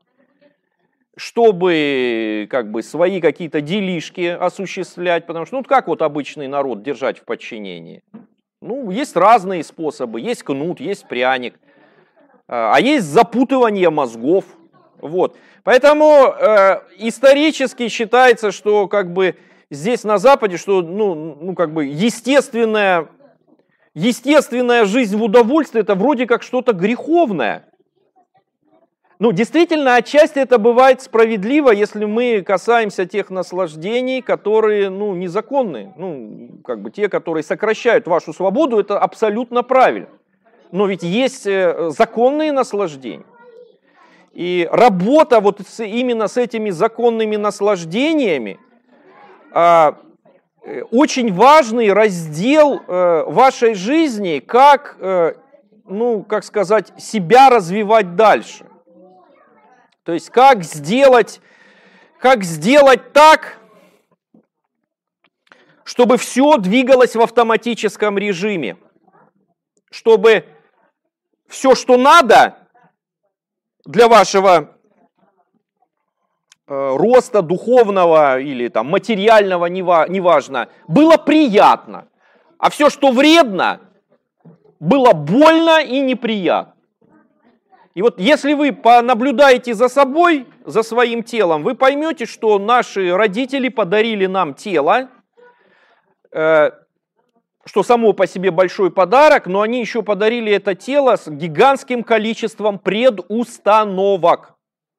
чтобы как бы свои какие-то делишки осуществлять, потому что, ну как вот обычный народ держать в подчинении? Ну, есть разные способы, есть кнут, есть пряник, а есть запутывание мозгов, вот. Поэтому э, исторически считается, что как бы здесь на Западе, что ну, ну как бы естественная, естественная жизнь в удовольствии это вроде как что-то греховное. Ну, действительно, отчасти это бывает справедливо, если мы касаемся тех наслаждений, которые, ну, незаконны. Ну, как бы те, которые сокращают вашу свободу, это абсолютно правильно. Но ведь есть законные наслаждения. И работа вот с, именно с этими законными наслаждениями а, очень важный раздел а, вашей жизни, как, а, ну, как сказать, себя развивать дальше. То есть как сделать, как сделать так, чтобы все двигалось в автоматическом режиме, чтобы все, что надо для вашего э, роста духовного или там, материального, неважно, было приятно, а все, что вредно, было больно и неприятно. И вот если вы понаблюдаете за собой, за своим телом, вы поймете, что наши родители подарили нам тело, э, что само по себе большой подарок, но они еще подарили это тело с гигантским количеством предустановок.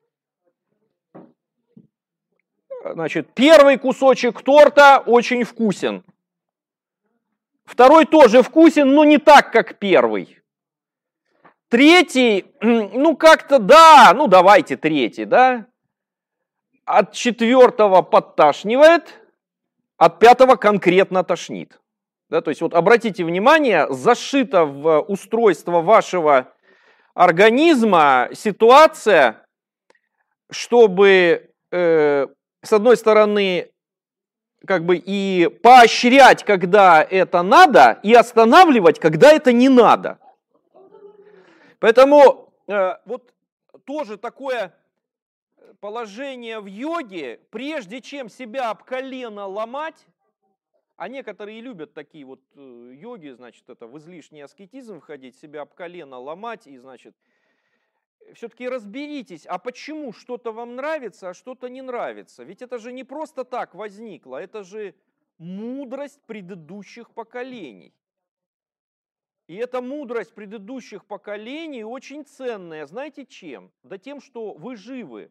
Значит, первый кусочек торта очень вкусен. Второй тоже вкусен, но не так, как первый. Третий, ну как-то да, ну давайте третий, да. От четвертого подташнивает, от пятого конкретно тошнит. Да, то есть вот обратите внимание, зашита в устройство вашего организма ситуация, чтобы э, с одной стороны как бы и поощрять, когда это надо, и останавливать, когда это не надо. Поэтому э, вот тоже такое положение в йоге, прежде чем себя об колено ломать, а некоторые любят такие вот э, йоги, значит, это в излишний аскетизм входить, себя об колено ломать, и, значит, все-таки разберитесь, а почему что-то вам нравится, а что-то не нравится. Ведь это же не просто так возникло, это же мудрость предыдущих поколений. И эта мудрость предыдущих поколений очень ценная. Знаете чем? Да тем, что вы живы.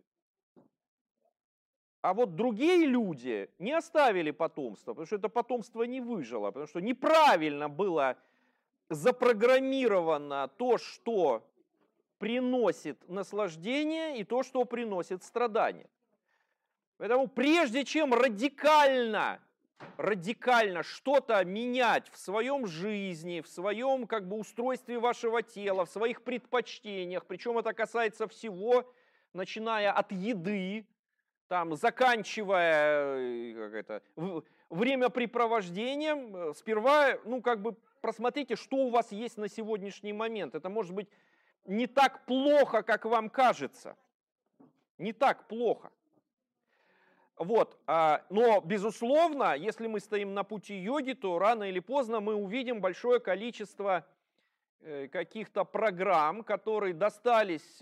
А вот другие люди не оставили потомство, потому что это потомство не выжило, потому что неправильно было запрограммировано то, что приносит наслаждение, и то, что приносит страдания. Поэтому прежде чем радикально радикально что-то менять в своем жизни, в своем как бы устройстве вашего тела, в своих предпочтениях, причем это касается всего, начиная от еды, там, заканчивая как это, времяпрепровождением, сперва, ну, как бы просмотрите, что у вас есть на сегодняшний момент. Это может быть не так плохо, как вам кажется. Не так плохо. Вот, но, безусловно, если мы стоим на пути йоги, то рано или поздно мы увидим большое количество каких-то программ, которые достались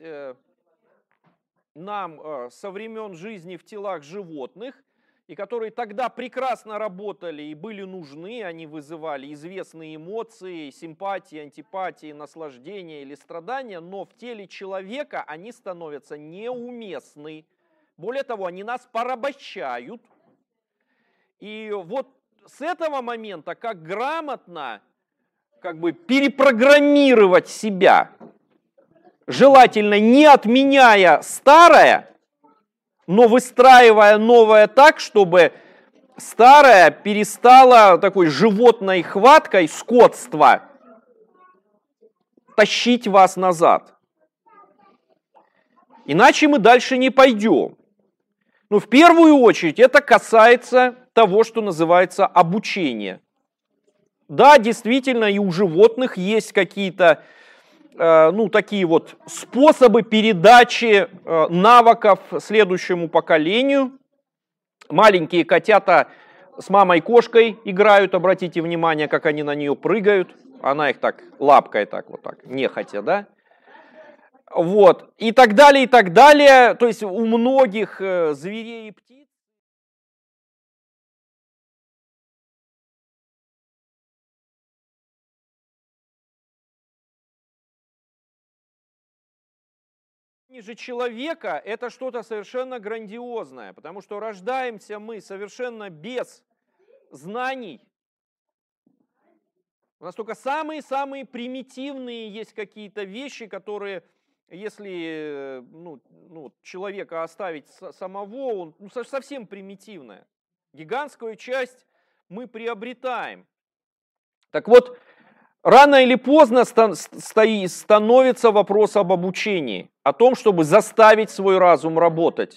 нам со времен жизни в телах животных, и которые тогда прекрасно работали и были нужны, они вызывали известные эмоции, симпатии, антипатии, наслаждения или страдания, но в теле человека они становятся неуместны. Более того, они нас порабощают. И вот с этого момента, как грамотно как бы перепрограммировать себя, желательно не отменяя старое, но выстраивая новое так, чтобы старое перестало такой животной хваткой скотства тащить вас назад. Иначе мы дальше не пойдем. Но в первую очередь это касается того, что называется обучение. Да, действительно, и у животных есть какие-то э, ну, такие вот способы передачи э, навыков следующему поколению. Маленькие котята с мамой-кошкой играют, обратите внимание, как они на нее прыгают. Она их так лапкой так вот так, нехотя, да? Вот, и так далее, и так далее. То есть у многих э, зверей и птиц же человека это что-то совершенно грандиозное, потому что рождаемся мы совершенно без знаний. У нас только самые-самые примитивные есть какие-то вещи, которые, если ну, ну, человека оставить самого, он ну, совсем примитивное. Гигантскую часть мы приобретаем. Так вот, рано или поздно становится вопрос об обучении, о том, чтобы заставить свой разум работать.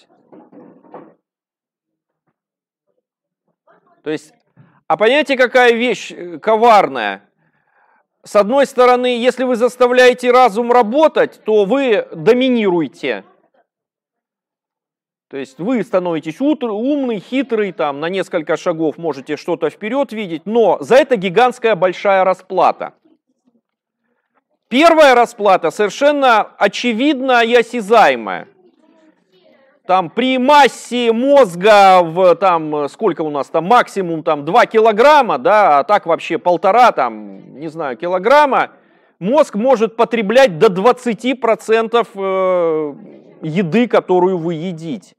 То есть, а понимаете, какая вещь коварная? С одной стороны, если вы заставляете разум работать, то вы доминируете. То есть вы становитесь умный, хитрый, там, на несколько шагов можете что-то вперед видеть, но за это гигантская большая расплата. Первая расплата совершенно очевидна и осязаемая. Там при массе мозга в там сколько у нас там максимум там два килограмма, да, а так вообще полтора там, не знаю, килограмма, мозг может потреблять до двадцати процентов еды, которую вы едите.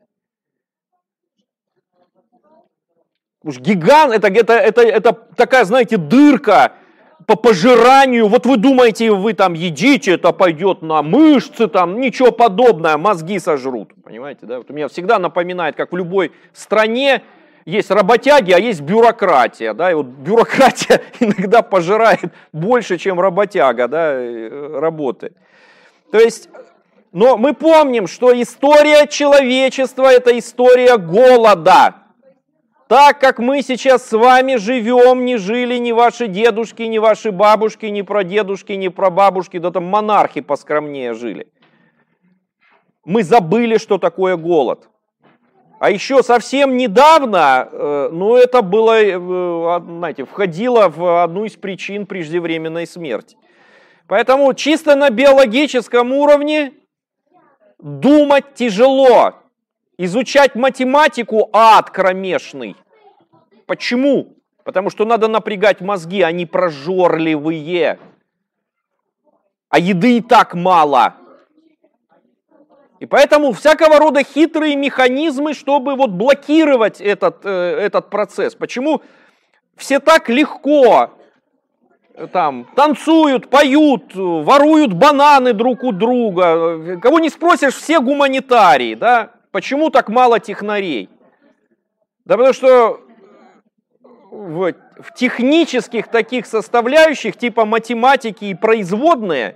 Уж гигант, это, это, это, это такая, знаете, дырка по пожиранию. Вот вы думаете, вы там едите, это пойдет на мышцы, там ничего подобного, мозги сожрут. Понимаете, да? Вот у меня всегда напоминает, как в любой стране есть работяги, а есть бюрократия. Да? И вот бюрократия иногда пожирает больше, чем работяга, да, работает. То есть, но мы помним, что история человечества – это история голода. Так как мы сейчас с вами живем, не жили ни ваши дедушки, ни ваши бабушки, ни прадедушки, ни прабабушки, да там монархи поскромнее жили. Мы забыли, что такое голод. А еще совсем недавно, ну это было, знаете, входило в одну из причин преждевременной смерти. Поэтому чисто на биологическом уровне думать тяжело. Изучать математику — ад кромешный. Почему? Потому что надо напрягать мозги, они прожорливые. А еды и так мало. И поэтому всякого рода хитрые механизмы, чтобы вот блокировать этот, э, этот процесс. Почему все так легко там танцуют, поют, воруют бананы друг у друга. Кого не спросишь, все гуманитарии, да? Почему так мало технарей? Да потому что в, в технических таких составляющих, типа математики и производные,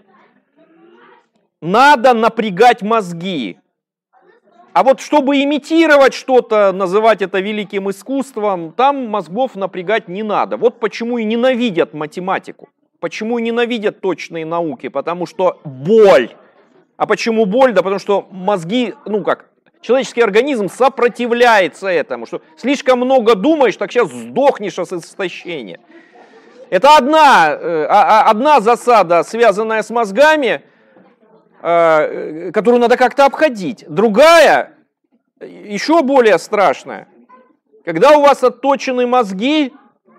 надо напрягать мозги. А вот чтобы имитировать что-то, называть это великим искусством, там мозгов напрягать не надо. Вот почему и ненавидят математику. Почему и ненавидят точные науки? Потому что боль. А почему боль? Да потому что мозги, ну как, человеческий организм сопротивляется этому, что слишком много думаешь, так сейчас сдохнешь от истощения. Это одна, одна засада, связанная с мозгами, которую надо как-то обходить. Другая, еще более страшная. Когда у вас отточены мозги,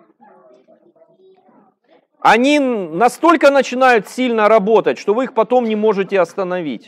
они настолько начинают сильно работать, что вы их потом не можете остановить.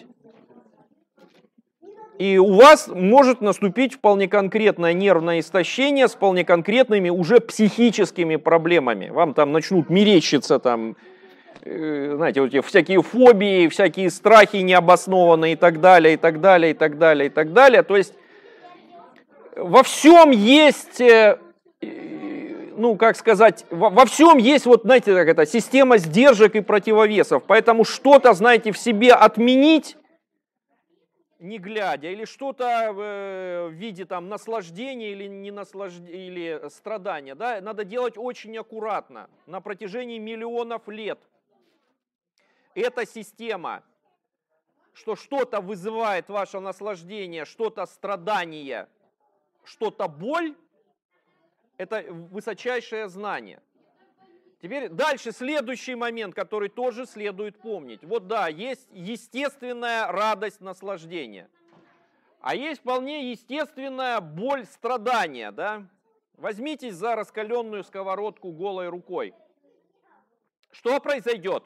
И у вас может наступить вполне конкретное нервное истощение с вполне конкретными уже психическими проблемами. Вам там начнут мерещиться там знаете, вот эти всякие фобии, всякие страхи необоснованные и так далее, и так далее, и так далее, и так далее. То есть во всем есть, ну, как сказать, во всем есть, вот, знаете, как это, система сдержек и противовесов. Поэтому что-то, знаете, в себе отменить, не глядя, или что-то в виде там наслаждения или не наслаждения, или страдания, да, надо делать очень аккуратно на протяжении миллионов лет. Эта система, что что-то вызывает ваше наслаждение, что-то страдание, что-то боль, это высочайшее знание. Теперь дальше следующий момент, который тоже следует помнить. Вот да, есть естественная радость наслаждения, а есть вполне естественная боль страдания, да? Возьмитесь за раскаленную сковородку голой рукой. Что произойдет?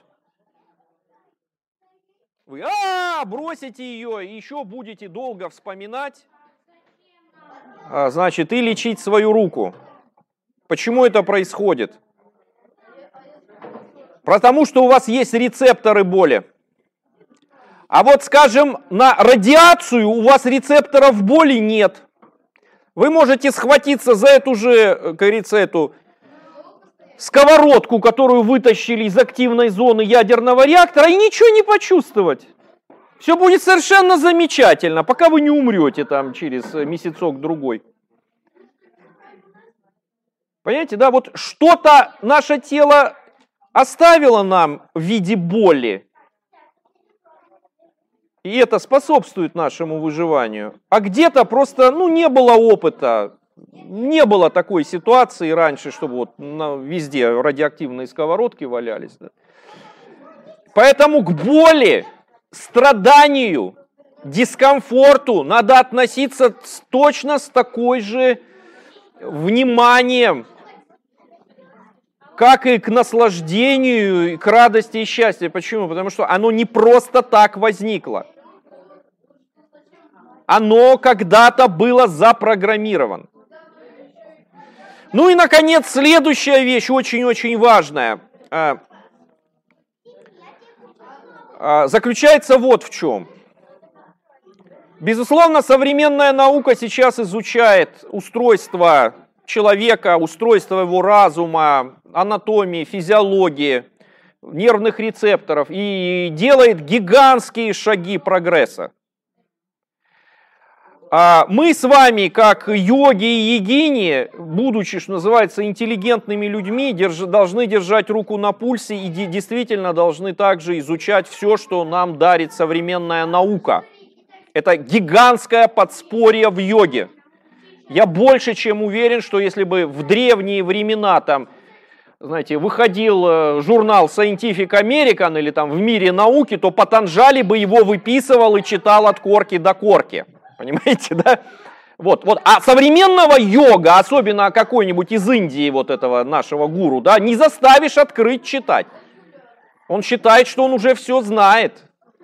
Вы а, бросите ее и еще будете долго вспоминать, а, значит, и лечить свою руку. Почему это происходит? Потому что у вас есть рецепторы боли. А вот, скажем, на радиацию у вас рецепторов боли нет. Вы можете схватиться за эту же, как говорится, эту сковородку, которую вытащили из активной зоны ядерного реактора, и ничего не почувствовать. Все будет совершенно замечательно, пока вы не умрете там через месяцок-другой. Понимаете, да, вот что-то наше тело оставило нам в виде боли, и это способствует нашему выживанию. А где-то просто, ну, не было опыта, не было такой ситуации раньше, чтобы вот на, везде радиоактивные сковородки валялись. Да. Поэтому к боли, страданию, дискомфорту надо относиться точно с такой же вниманием, как и к наслаждению, и к радости и счастью. Почему? Потому что оно не просто так возникло. Оно когда-то было запрограммировано. Ну и, наконец, следующая вещь, очень-очень важная, заключается вот в чем. Безусловно, современная наука сейчас изучает устройство человека, устройство его разума, анатомии, физиологии, нервных рецепторов и делает гигантские шаги прогресса. А мы с вами, как йоги и йогини, будучи, что называется, интеллигентными людьми, держ, должны держать руку на пульсе и действительно должны также изучать все, что нам дарит современная наука. Это гигантское подспорье в йоге. Я больше чем уверен, что если бы в древние времена там, знаете, выходил журнал Scientific American или там в мире науки, то Патанджали бы его выписывал и читал от корки до корки. Понимаете, да? Вот, вот. А современного йога, особенно какой-нибудь из Индии, вот этого нашего гуру, да, не заставишь открыть читать. Он считает, что он уже все знает.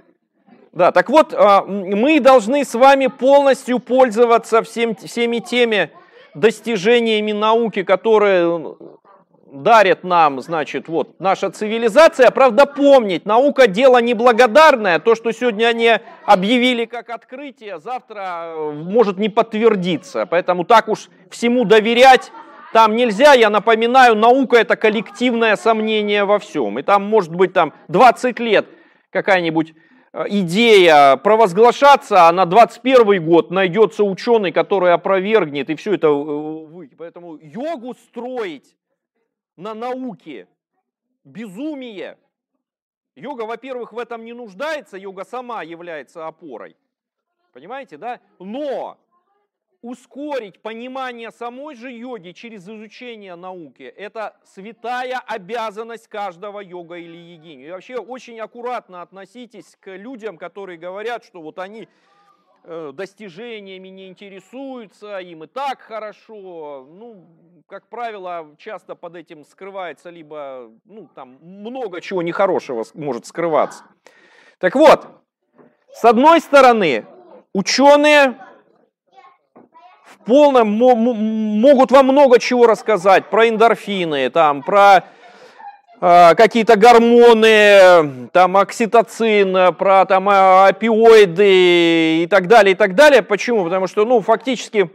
Да, так вот, мы должны с вами полностью пользоваться всем, всеми теми достижениями науки, которые дарит нам, значит, вот наша цивилизация. Правда, помнить, наука дело неблагодарное. То, что сегодня они объявили как открытие, завтра может не подтвердиться. Поэтому так уж всему доверять там нельзя. Я напоминаю, наука — это коллективное сомнение во всем. И там может быть там двадцать лет какая-нибудь идея провозглашаться, а на двадцать первый год найдется ученый, который опровергнет, и все это выйдет. Поэтому йогу строить на науке безумие. Йога, во-первых, в этом не нуждается, йога сама является опорой. Понимаете, да? Но ускорить понимание самой же йоги через изучение науки — это святая обязанность каждого йога или йогини. И вообще очень аккуратно относитесь к людям, которые говорят, что вот они э, достижениями не интересуются, им и так хорошо. Ну, как правило, часто под этим скрывается либо, ну, там много чего нехорошего может скрываться. Так вот, с одной стороны, ученые в полном могут вам много чего рассказать про эндорфины, там, про какие-то гормоны, там окситоцин, про там опиоиды и так далее, и так далее. Почему? Потому что, ну, фактически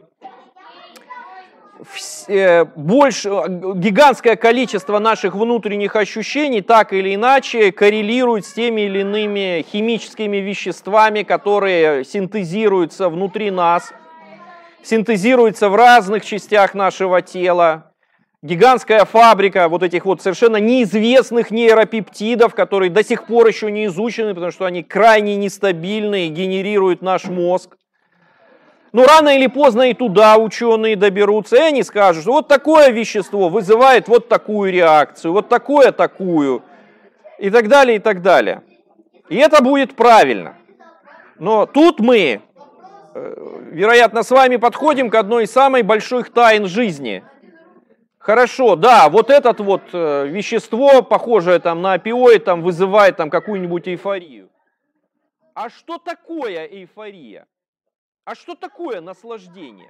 больше, гигантское количество наших внутренних ощущений так или иначе коррелирует с теми или иными химическими веществами, которые синтезируются внутри нас, синтезируются в разных частях нашего тела. Гигантская фабрика вот этих вот совершенно неизвестных нейропептидов, которые до сих пор еще не изучены, потому что они крайне нестабильны и генерируют наш мозг. Но рано или поздно и туда ученые доберутся, и они скажут, что вот такое вещество вызывает вот такую реакцию, вот такое такую, и так далее, и так далее. И это будет правильно. Но тут мы, вероятно, с вами подходим к одной из самых больших тайн жизни. Хорошо, да, вот это вот э, вещество, похожее там на опиоид, там вызывает там какую-нибудь эйфорию. А что такое эйфория? А что такое наслаждение?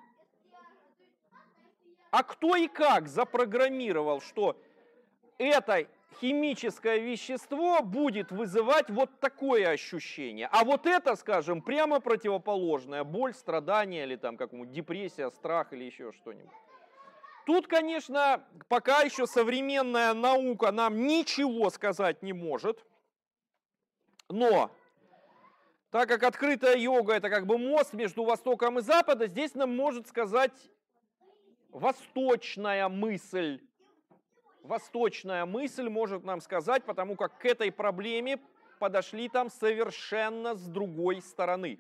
А кто и как запрограммировал, что это химическое вещество будет вызывать вот такое ощущение? А вот это, скажем, прямо противоположное, боль, страдание или там какую-нибудь депрессия, страх или еще что-нибудь. Тут, конечно, пока еще современная наука нам ничего сказать не может, но так как открытая йога — это как бы мост между Востоком и Западом, здесь нам может сказать восточная мысль. Восточная мысль может нам сказать, потому как к этой проблеме подошли там совершенно с другой стороны.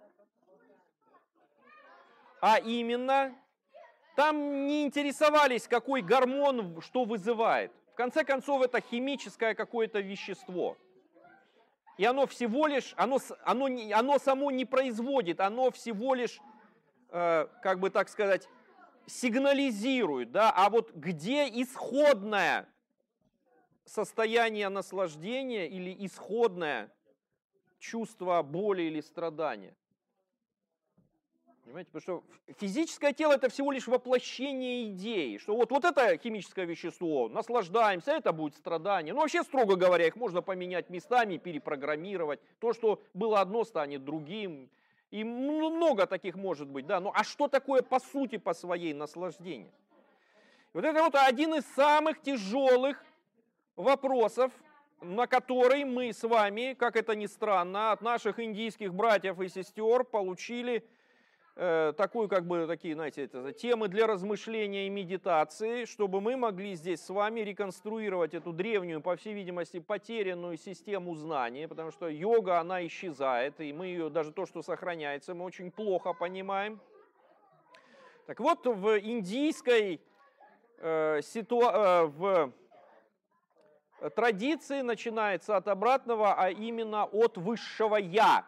А именно... Там не интересовались, какой гормон что вызывает. В конце концов, это химическое какое-то вещество. И оно всего лишь, оно, оно, оно само не производит, оно всего лишь, э, как бы так сказать, сигнализирует. Да? А вот где исходное состояние наслаждения или исходное чувство боли или страдания? Понимаете, потому что физическое тело — это всего лишь воплощение идеи, что вот, вот это химическое вещество, наслаждаемся, это будет страдание. Ну, вообще, строго говоря, их можно поменять местами, перепрограммировать. То, что было одно, станет другим. И много таких может быть, да. Ну, а что такое по сути, по своей наслаждение? Вот это вот один из самых тяжелых вопросов, на который мы с вами, как это ни странно, от наших индийских братьев и сестер получили такую, как бы, такие, знаете, это, темы для размышления и медитации, чтобы мы могли здесь с вами реконструировать эту древнюю, по всей видимости, потерянную систему знаний, потому что йога, она исчезает, и мы ее, даже то, что сохраняется, мы очень плохо понимаем. Так вот, в индийской э, ситуа- э, в традиции начинается от обратного, а именно от высшего «я».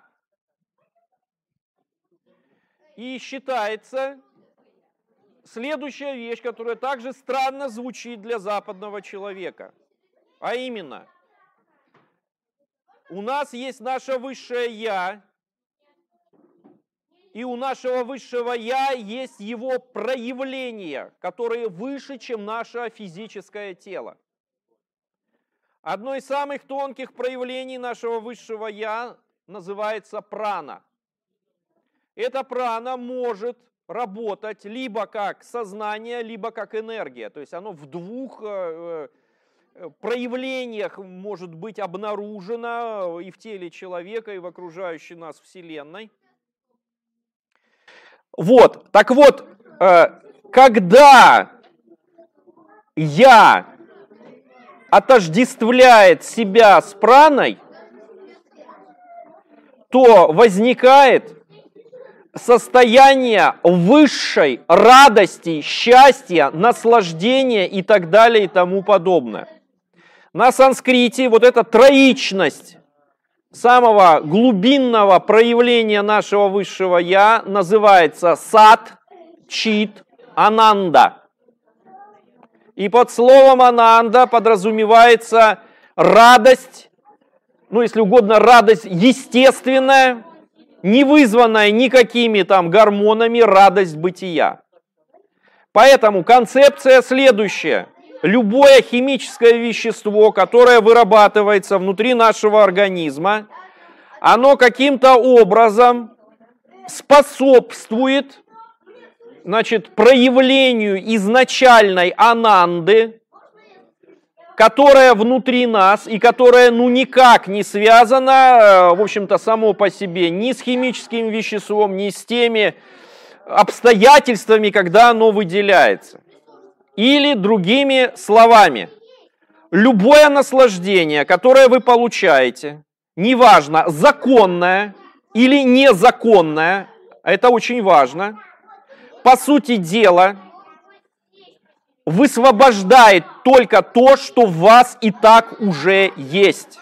И считается следующая вещь, которая также странно звучит для западного человека. А именно, у нас есть наше высшее «я», и у нашего высшего «я» есть его проявления, которые выше, чем наше физическое тело. Одно из самых тонких проявлений нашего высшего «я» называется прана. Эта прана может работать либо как сознание, либо как энергия. То есть оно в двух проявлениях может быть обнаружено и в теле человека, и в окружающей нас Вселенной. Вот, так вот, когда я отождествляет себя с праной, то возникает состояние высшей радости, счастья, наслаждения и так далее и тому подобное. На санскрите вот эта троичность самого глубинного проявления нашего высшего «я» называется сат, чит, ананда. И под словом ананда подразумевается радость, ну если угодно, радость естественная, не вызванная никакими там гормонами, радость бытия. Поэтому концепция следующая. любое химическое вещество, которое вырабатывается внутри нашего организма, оно каким-то образом способствует, значит, проявлению изначальной ананды, которая внутри нас и которая ну никак не связана, в общем-то, само по себе ни с химическим веществом, ни с теми обстоятельствами, когда оно выделяется. Или другими словами, любое наслаждение, которое вы получаете, неважно, законное или незаконное, это очень важно, по сути дела, высвобождает только то, что в вас и так уже есть.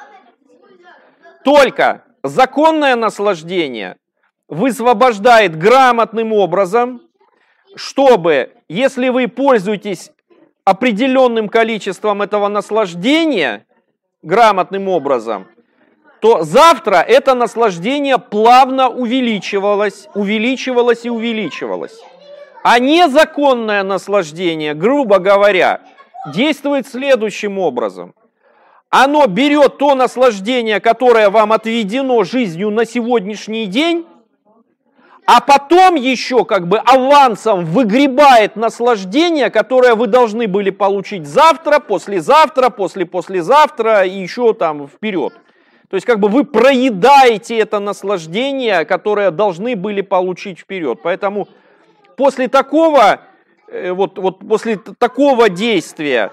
Только законное наслаждение высвобождает грамотным образом, чтобы, если вы пользуетесь определенным количеством этого наслаждения, грамотным образом, то завтра это наслаждение плавно увеличивалось, увеличивалось и увеличивалось. А незаконное наслаждение, грубо говоря, действует следующим образом. Оно берет то наслаждение, которое вам отведено жизнью на сегодняшний день, а потом еще как бы авансом выгребает наслаждение, которое вы должны были получить завтра, послезавтра, после-послезавтра и еще там вперед. То есть как бы вы проедаете это наслаждение, которое должны были получить вперед. Поэтому после такого, вот, вот после такого действия,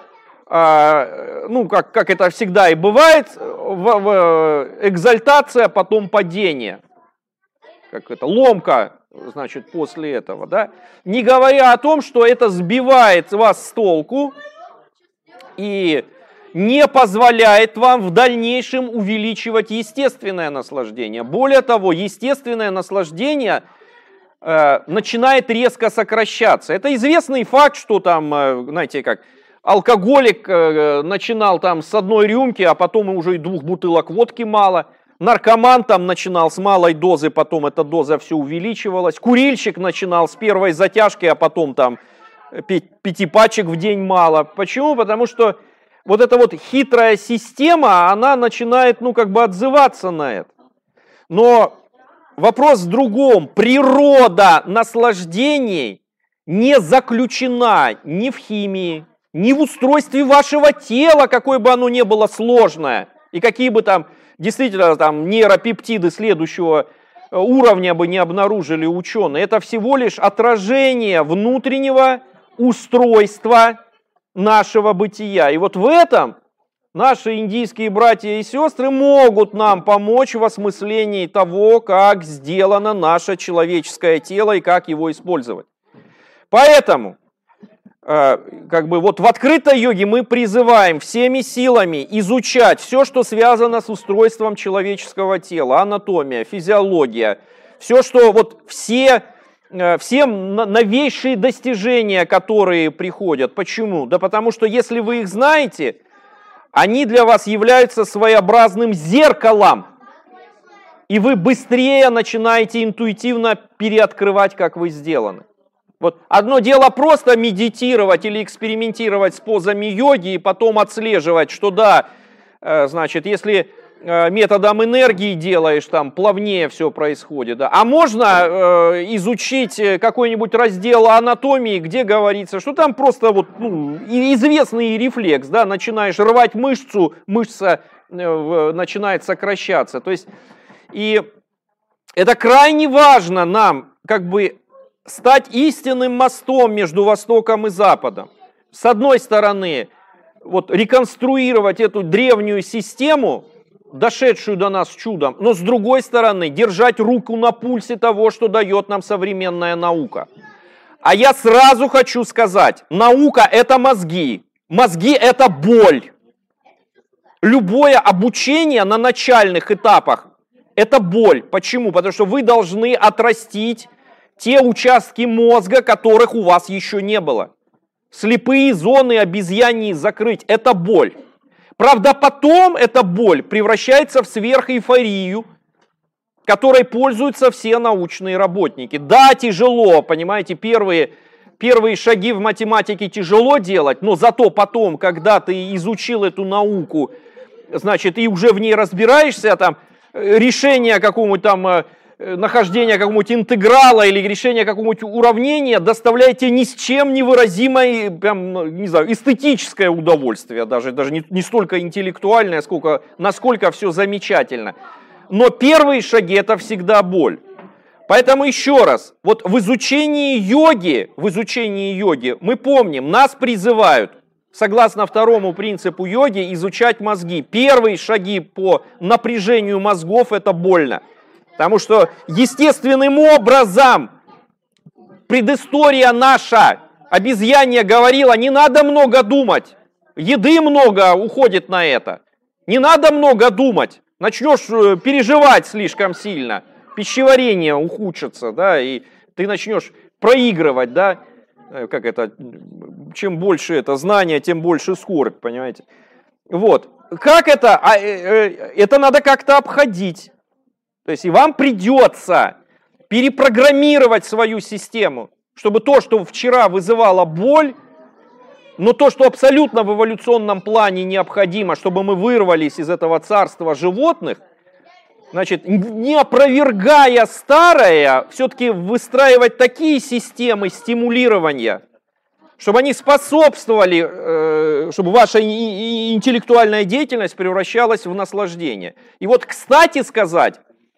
ну как, как это всегда и бывает, в, в, экзальтация, потом падение. Как это, ломка, значит, после этого, да? Не говоря о том, что это сбивает вас с толку и не позволяет вам в дальнейшем увеличивать естественное наслаждение. Более того, естественное наслаждение э, начинает резко сокращаться. Это известный факт, что там, э, знаете, как алкоголик э, начинал там с одной рюмки, а потом уже и двух бутылок водки мало. Наркоман там начинал с малой дозы, потом эта доза все увеличивалась. Курильщик начинал с первой затяжки, а потом там пяти пачек в день мало. Почему? Потому что вот эта вот хитрая система, она начинает, ну, как бы отзываться на это. Но вопрос в другом. Природа наслаждений не заключена ни в химии, ни в устройстве вашего тела, какое бы оно ни было сложное, и какие бы там действительно там нейропептиды следующего уровня бы не обнаружили ученые. Это всего лишь отражение внутреннего устройства нашего бытия. И вот в этом наши индийские братья и сестры могут нам помочь в осмыслении того, как сделано наше человеческое тело и как его использовать. Поэтому, э, как бы вот в открытой йоге мы призываем всеми силами изучать все, что связано с устройством человеческого тела, анатомия, физиология, все, что вот все все новейшие достижения, которые приходят. Почему? Да потому что если вы их знаете, они для вас являются своеобразным зеркалом, и вы быстрее начинаете интуитивно переоткрывать, как вы сделаны. Вот одно дело просто медитировать или экспериментировать с позами йоги и потом отслеживать, что да, значит, если методом энергии делаешь, там плавнее все происходит. Да. А можно э, изучить какой-нибудь раздел анатомии, где говорится, что там просто вот, ну, известный рефлекс, да, начинаешь рвать мышцу, мышца э, начинает сокращаться. То есть, и это крайне важно нам, как бы, стать истинным мостом между Востоком и Западом. С одной стороны, вот реконструировать эту древнюю систему, дошедшую до нас чудом, но с другой стороны, держать руку на пульсе того, что дает нам современная наука. А я сразу хочу сказать, наука – это мозги, мозги – это боль. Любое обучение на начальных этапах – это боль. Почему? Потому что вы должны отрастить те участки мозга, которых у вас еще не было. Слепые зоны обезьяньи закрыть – это боль. Правда, потом эта боль превращается в сверхэйфорию, которой пользуются все научные работники. Да, тяжело, понимаете, первые первые шаги в математике тяжело делать, но зато потом, когда ты изучил эту науку, значит, и уже в ней разбираешься, там, решение какому-нибудь там, нахождение какого-нибудь интеграла или решение какого-нибудь уравнения доставляет тебе ни с чем невыразимое, прям, не знаю, эстетическое удовольствие, даже, даже не, не столько интеллектуальное, сколько, насколько все замечательно. Но первые шаги это всегда боль. Поэтому еще раз, вот в изучении йоги, в изучении йоги мы помним, нас призывают, согласно второму принципу йоги, изучать мозги. Первые шаги по напряжению мозгов это больно. Потому что естественным образом предыстория наша, обезьянья говорила, не надо много думать, еды много уходит на это, не надо много думать, начнешь переживать слишком сильно, пищеварение ухудшится, да, и ты начнешь проигрывать, да, как это, чем больше это знание, тем больше скорбь, понимаете. Вот, как это, это надо как-то обходить. То есть и вам придется перепрограммировать свою систему, чтобы то, что вчера вызывало боль, но то, что абсолютно в эволюционном плане необходимо, чтобы мы вырвались из этого царства животных, значит, не опровергая старое, все-таки выстраивать такие системы стимулирования, чтобы они способствовали, чтобы ваша интеллектуальная деятельность превращалась в наслаждение. И вот, кстати сказать,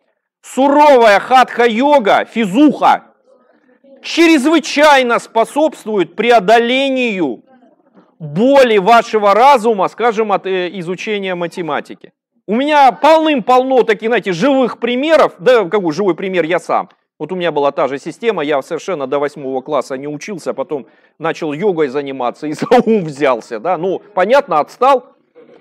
суровая хатха-йога, физуха, чрезвычайно способствует преодолению боли вашего разума, скажем, от изучения математики. У меня полным-полно таких, знаете, живых примеров, да, какой живой пример я сам. Вот у меня была та же система, я совершенно до восьмого класса не учился, а потом начал йогой заниматься и за ум взялся, да, ну, понятно, отстал.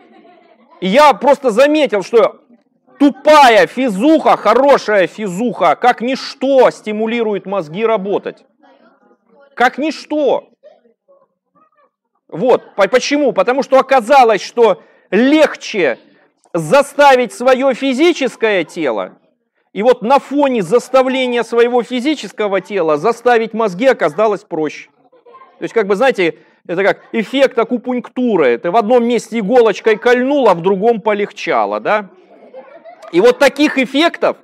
И я просто заметил, что тупая физуха, хорошая физуха, как ничто стимулирует мозги работать. Как ничто. Вот, почему? Потому что оказалось, что легче заставить свое физическое тело, и вот на фоне заставления своего физического тела заставить мозги оказалось проще. То есть, как бы, знаете, это как эффект акупунктуры. Ты в одном месте иголочкой кольнул, а в другом полегчало, да? И вот таких эффектов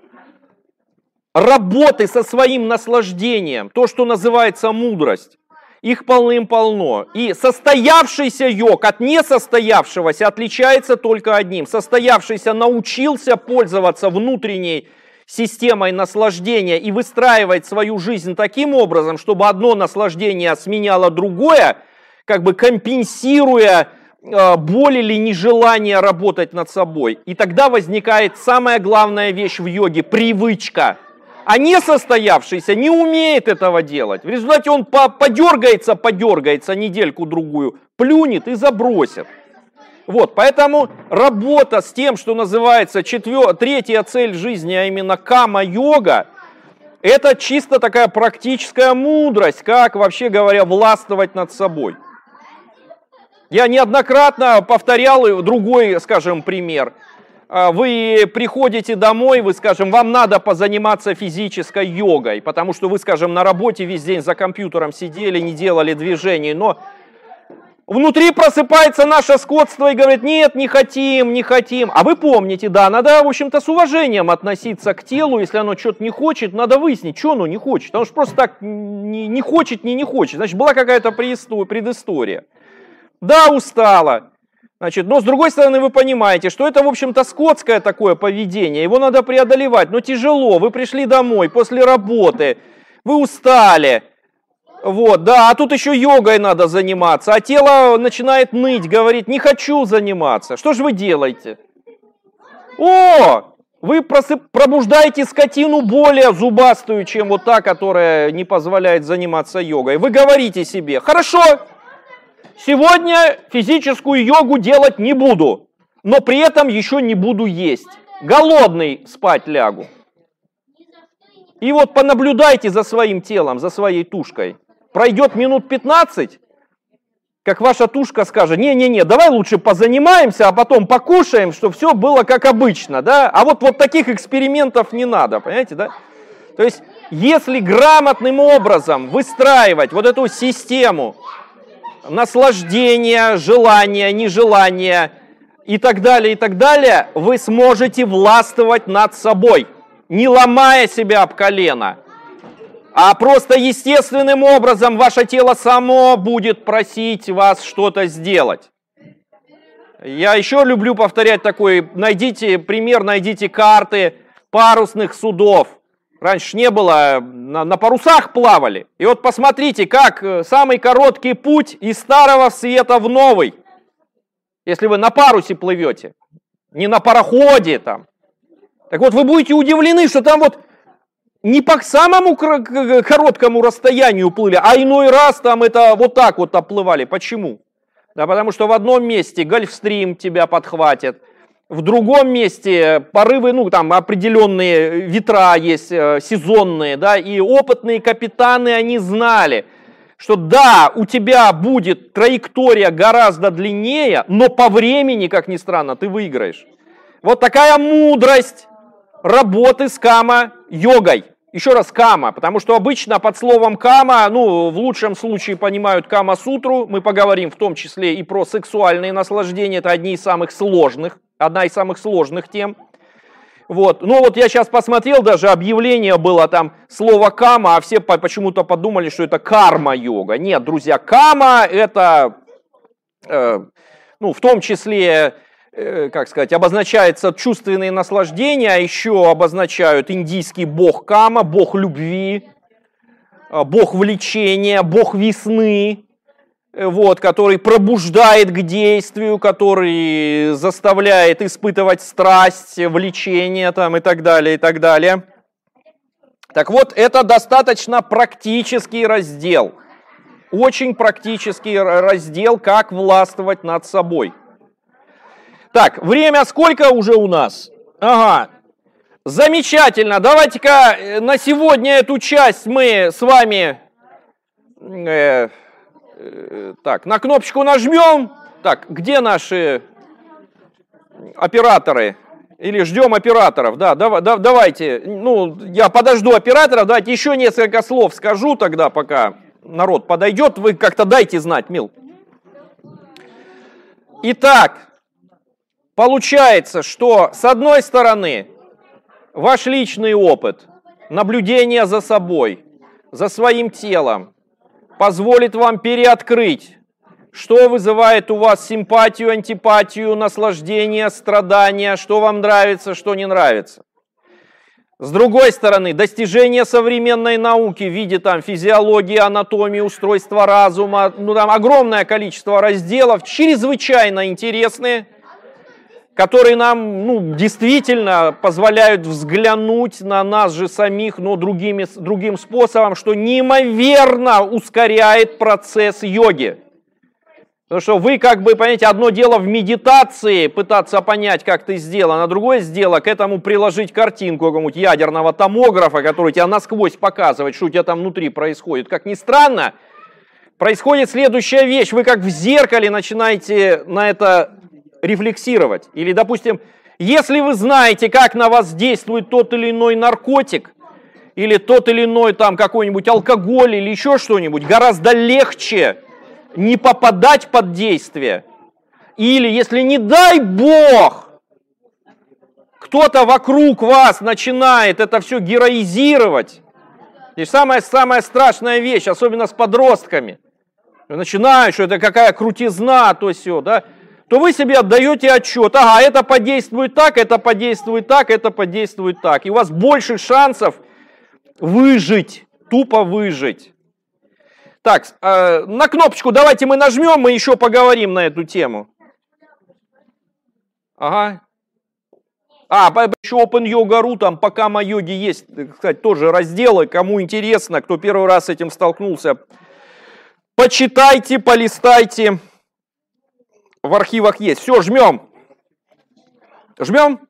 работы со своим наслаждением, то, что называется мудрость, их полным-полно. И состоявшийся йог от несостоявшегося отличается только одним. Состоявшийся научился пользоваться внутренней системой наслаждения и выстраивать свою жизнь таким образом, чтобы одно наслаждение сменяло другое, как бы компенсируя э, боль или нежелание работать над собой. И тогда возникает самая главная вещь в йоге – привычка. А несостоявшийся не умеет этого делать. В результате он подергается, подергается недельку-другую, плюнет и забросит. Вот, поэтому работа с тем, что называется четвер... третья цель жизни, а именно кама-йога, это чисто такая практическая мудрость, как, вообще говоря, властвовать над собой. Я неоднократно повторял другой, скажем, пример. Вы приходите домой, вы, скажем, вам надо позаниматься физической йогой, потому что вы, скажем, на работе весь день за компьютером сидели, не делали движений, но внутри просыпается наше скотство и говорит, нет, не хотим, не хотим. А вы помните, да, надо, в общем-то, с уважением относиться к телу, если оно что-то не хочет, надо выяснить, что оно не хочет. Потому что просто так не, не хочет, не не хочет. Значит, была какая-то предыстория. Да, устала. Значит, но с другой стороны вы понимаете, что это, в общем-то, скотское такое поведение, его надо преодолевать, но тяжело, вы пришли домой после работы, вы устали, вот, да, а тут еще йогой надо заниматься, а тело начинает ныть, говорит, не хочу заниматься, что же вы делаете? О, вы просып... пробуждаете скотину более зубастую, чем вот та, которая не позволяет заниматься йогой, вы говорите себе, хорошо, сегодня физическую йогу делать не буду, но при этом еще не буду есть. Голодный спать лягу. И вот понаблюдайте за своим телом, за своей тушкой. Пройдет минут пятнадцать, как ваша тушка скажет, не-не-не, давай лучше позанимаемся, а потом покушаем, чтобы все было как обычно, да? А вот, вот таких экспериментов не надо, понимаете, да? То есть Если грамотным образом выстраивать вот эту систему наслаждения, желания, нежелания и так далее, и так далее, вы сможете властвовать над собой, не ломая себя об колено, а просто естественным образом ваше тело само будет просить вас что-то сделать. Я еще люблю повторять такой, найдите пример, найдите карты парусных судов. Раньше не было, на, на парусах плавали. И вот посмотрите, как самый короткий путь из старого света в новый. Если вы на парусе плывете, не на пароходе там. Так вот, вы будете удивлены, что там вот не по самому короткому расстоянию плыли, а иной раз там это вот так вот оплывали. Почему? Да потому что в одном месте гольфстрим тебя подхватит, в другом месте порывы, ну там определенные ветра есть, э, сезонные, да, и опытные капитаны, они знали, что да, у тебя будет траектория гораздо длиннее, но по времени, как ни странно, ты выиграешь. Вот такая мудрость работы с кама-йогой. Еще раз кама, потому что обычно под словом кама, ну, в лучшем случае понимают кама-сутру, мы поговорим в том числе и про сексуальные наслаждения, это одни из самых сложных, одна из самых сложных тем. Вот, ну вот я сейчас посмотрел, даже объявление было там слово кама, а все почему-то подумали, что это карма-йога. Нет, друзья, кама это, э, ну, в том числе, как сказать, обозначается чувственные наслаждения, а еще обозначают индийский бог Кама, бог любви, бог влечения, бог весны, вот, который пробуждает к действию, который заставляет испытывать страсть, влечение там, и так далее, и так далее. Так вот, это достаточно практический раздел, очень практический раздел, как властвовать над собой. Так, время сколько уже у нас? Ага, замечательно. Давайте-ка на сегодня эту часть мы с вами э, э, так, на кнопочку нажмем. Так, где наши операторы? Или ждем операторов? Да, да, да, давайте. Ну, я подожду операторов. Давайте еще несколько слов скажу тогда, пока народ подойдет. Вы как-то дайте знать, мил. Итак. Получается, что с одной стороны ваш личный опыт, наблюдение за собой, за своим телом позволит вам переоткрыть, что вызывает у вас симпатию, антипатию, наслаждение, страдания, что вам нравится, что не нравится. С другой стороны, достижения современной науки в виде там, физиологии, анатомии, устройства разума, ну, там огромное количество разделов, чрезвычайно интересные, которые нам ну, действительно позволяют взглянуть на нас же самих, но другими, другим способом, что неимоверно ускоряет процесс йоги. Потому что вы как бы, понимаете, одно дело в медитации пытаться понять, как ты сделан, а другое дело к этому приложить картинку какого-нибудь ядерного томографа, который тебя насквозь показывает, что у тебя там внутри происходит. Как ни странно, происходит следующая вещь. Вы как в зеркале начинаете на это рефлексировать. Или, допустим, если вы знаете, как на вас действует тот или иной наркотик, или тот или иной там какой-нибудь алкоголь, или еще что-нибудь, гораздо легче не попадать под действие. Или, если не дай Бог, кто-то вокруг вас начинает это все героизировать, и самая, самая страшная вещь, особенно с подростками, начинают, что это какая крутизна, то все, да, то вы себе отдаете отчет, ага, это подействует так, это подействует так, это подействует так. И у вас больше шансов выжить, тупо выжить. Так, э, на кнопочку давайте мы нажмем, мы еще поговорим на эту тему. Ага. А, еще Open Yoga точка ру, там по кама-йоге есть, кстати, тоже разделы, кому интересно, кто первый раз с этим столкнулся. Почитайте, полистайте. В архивах есть. Все, жмем. Жмем.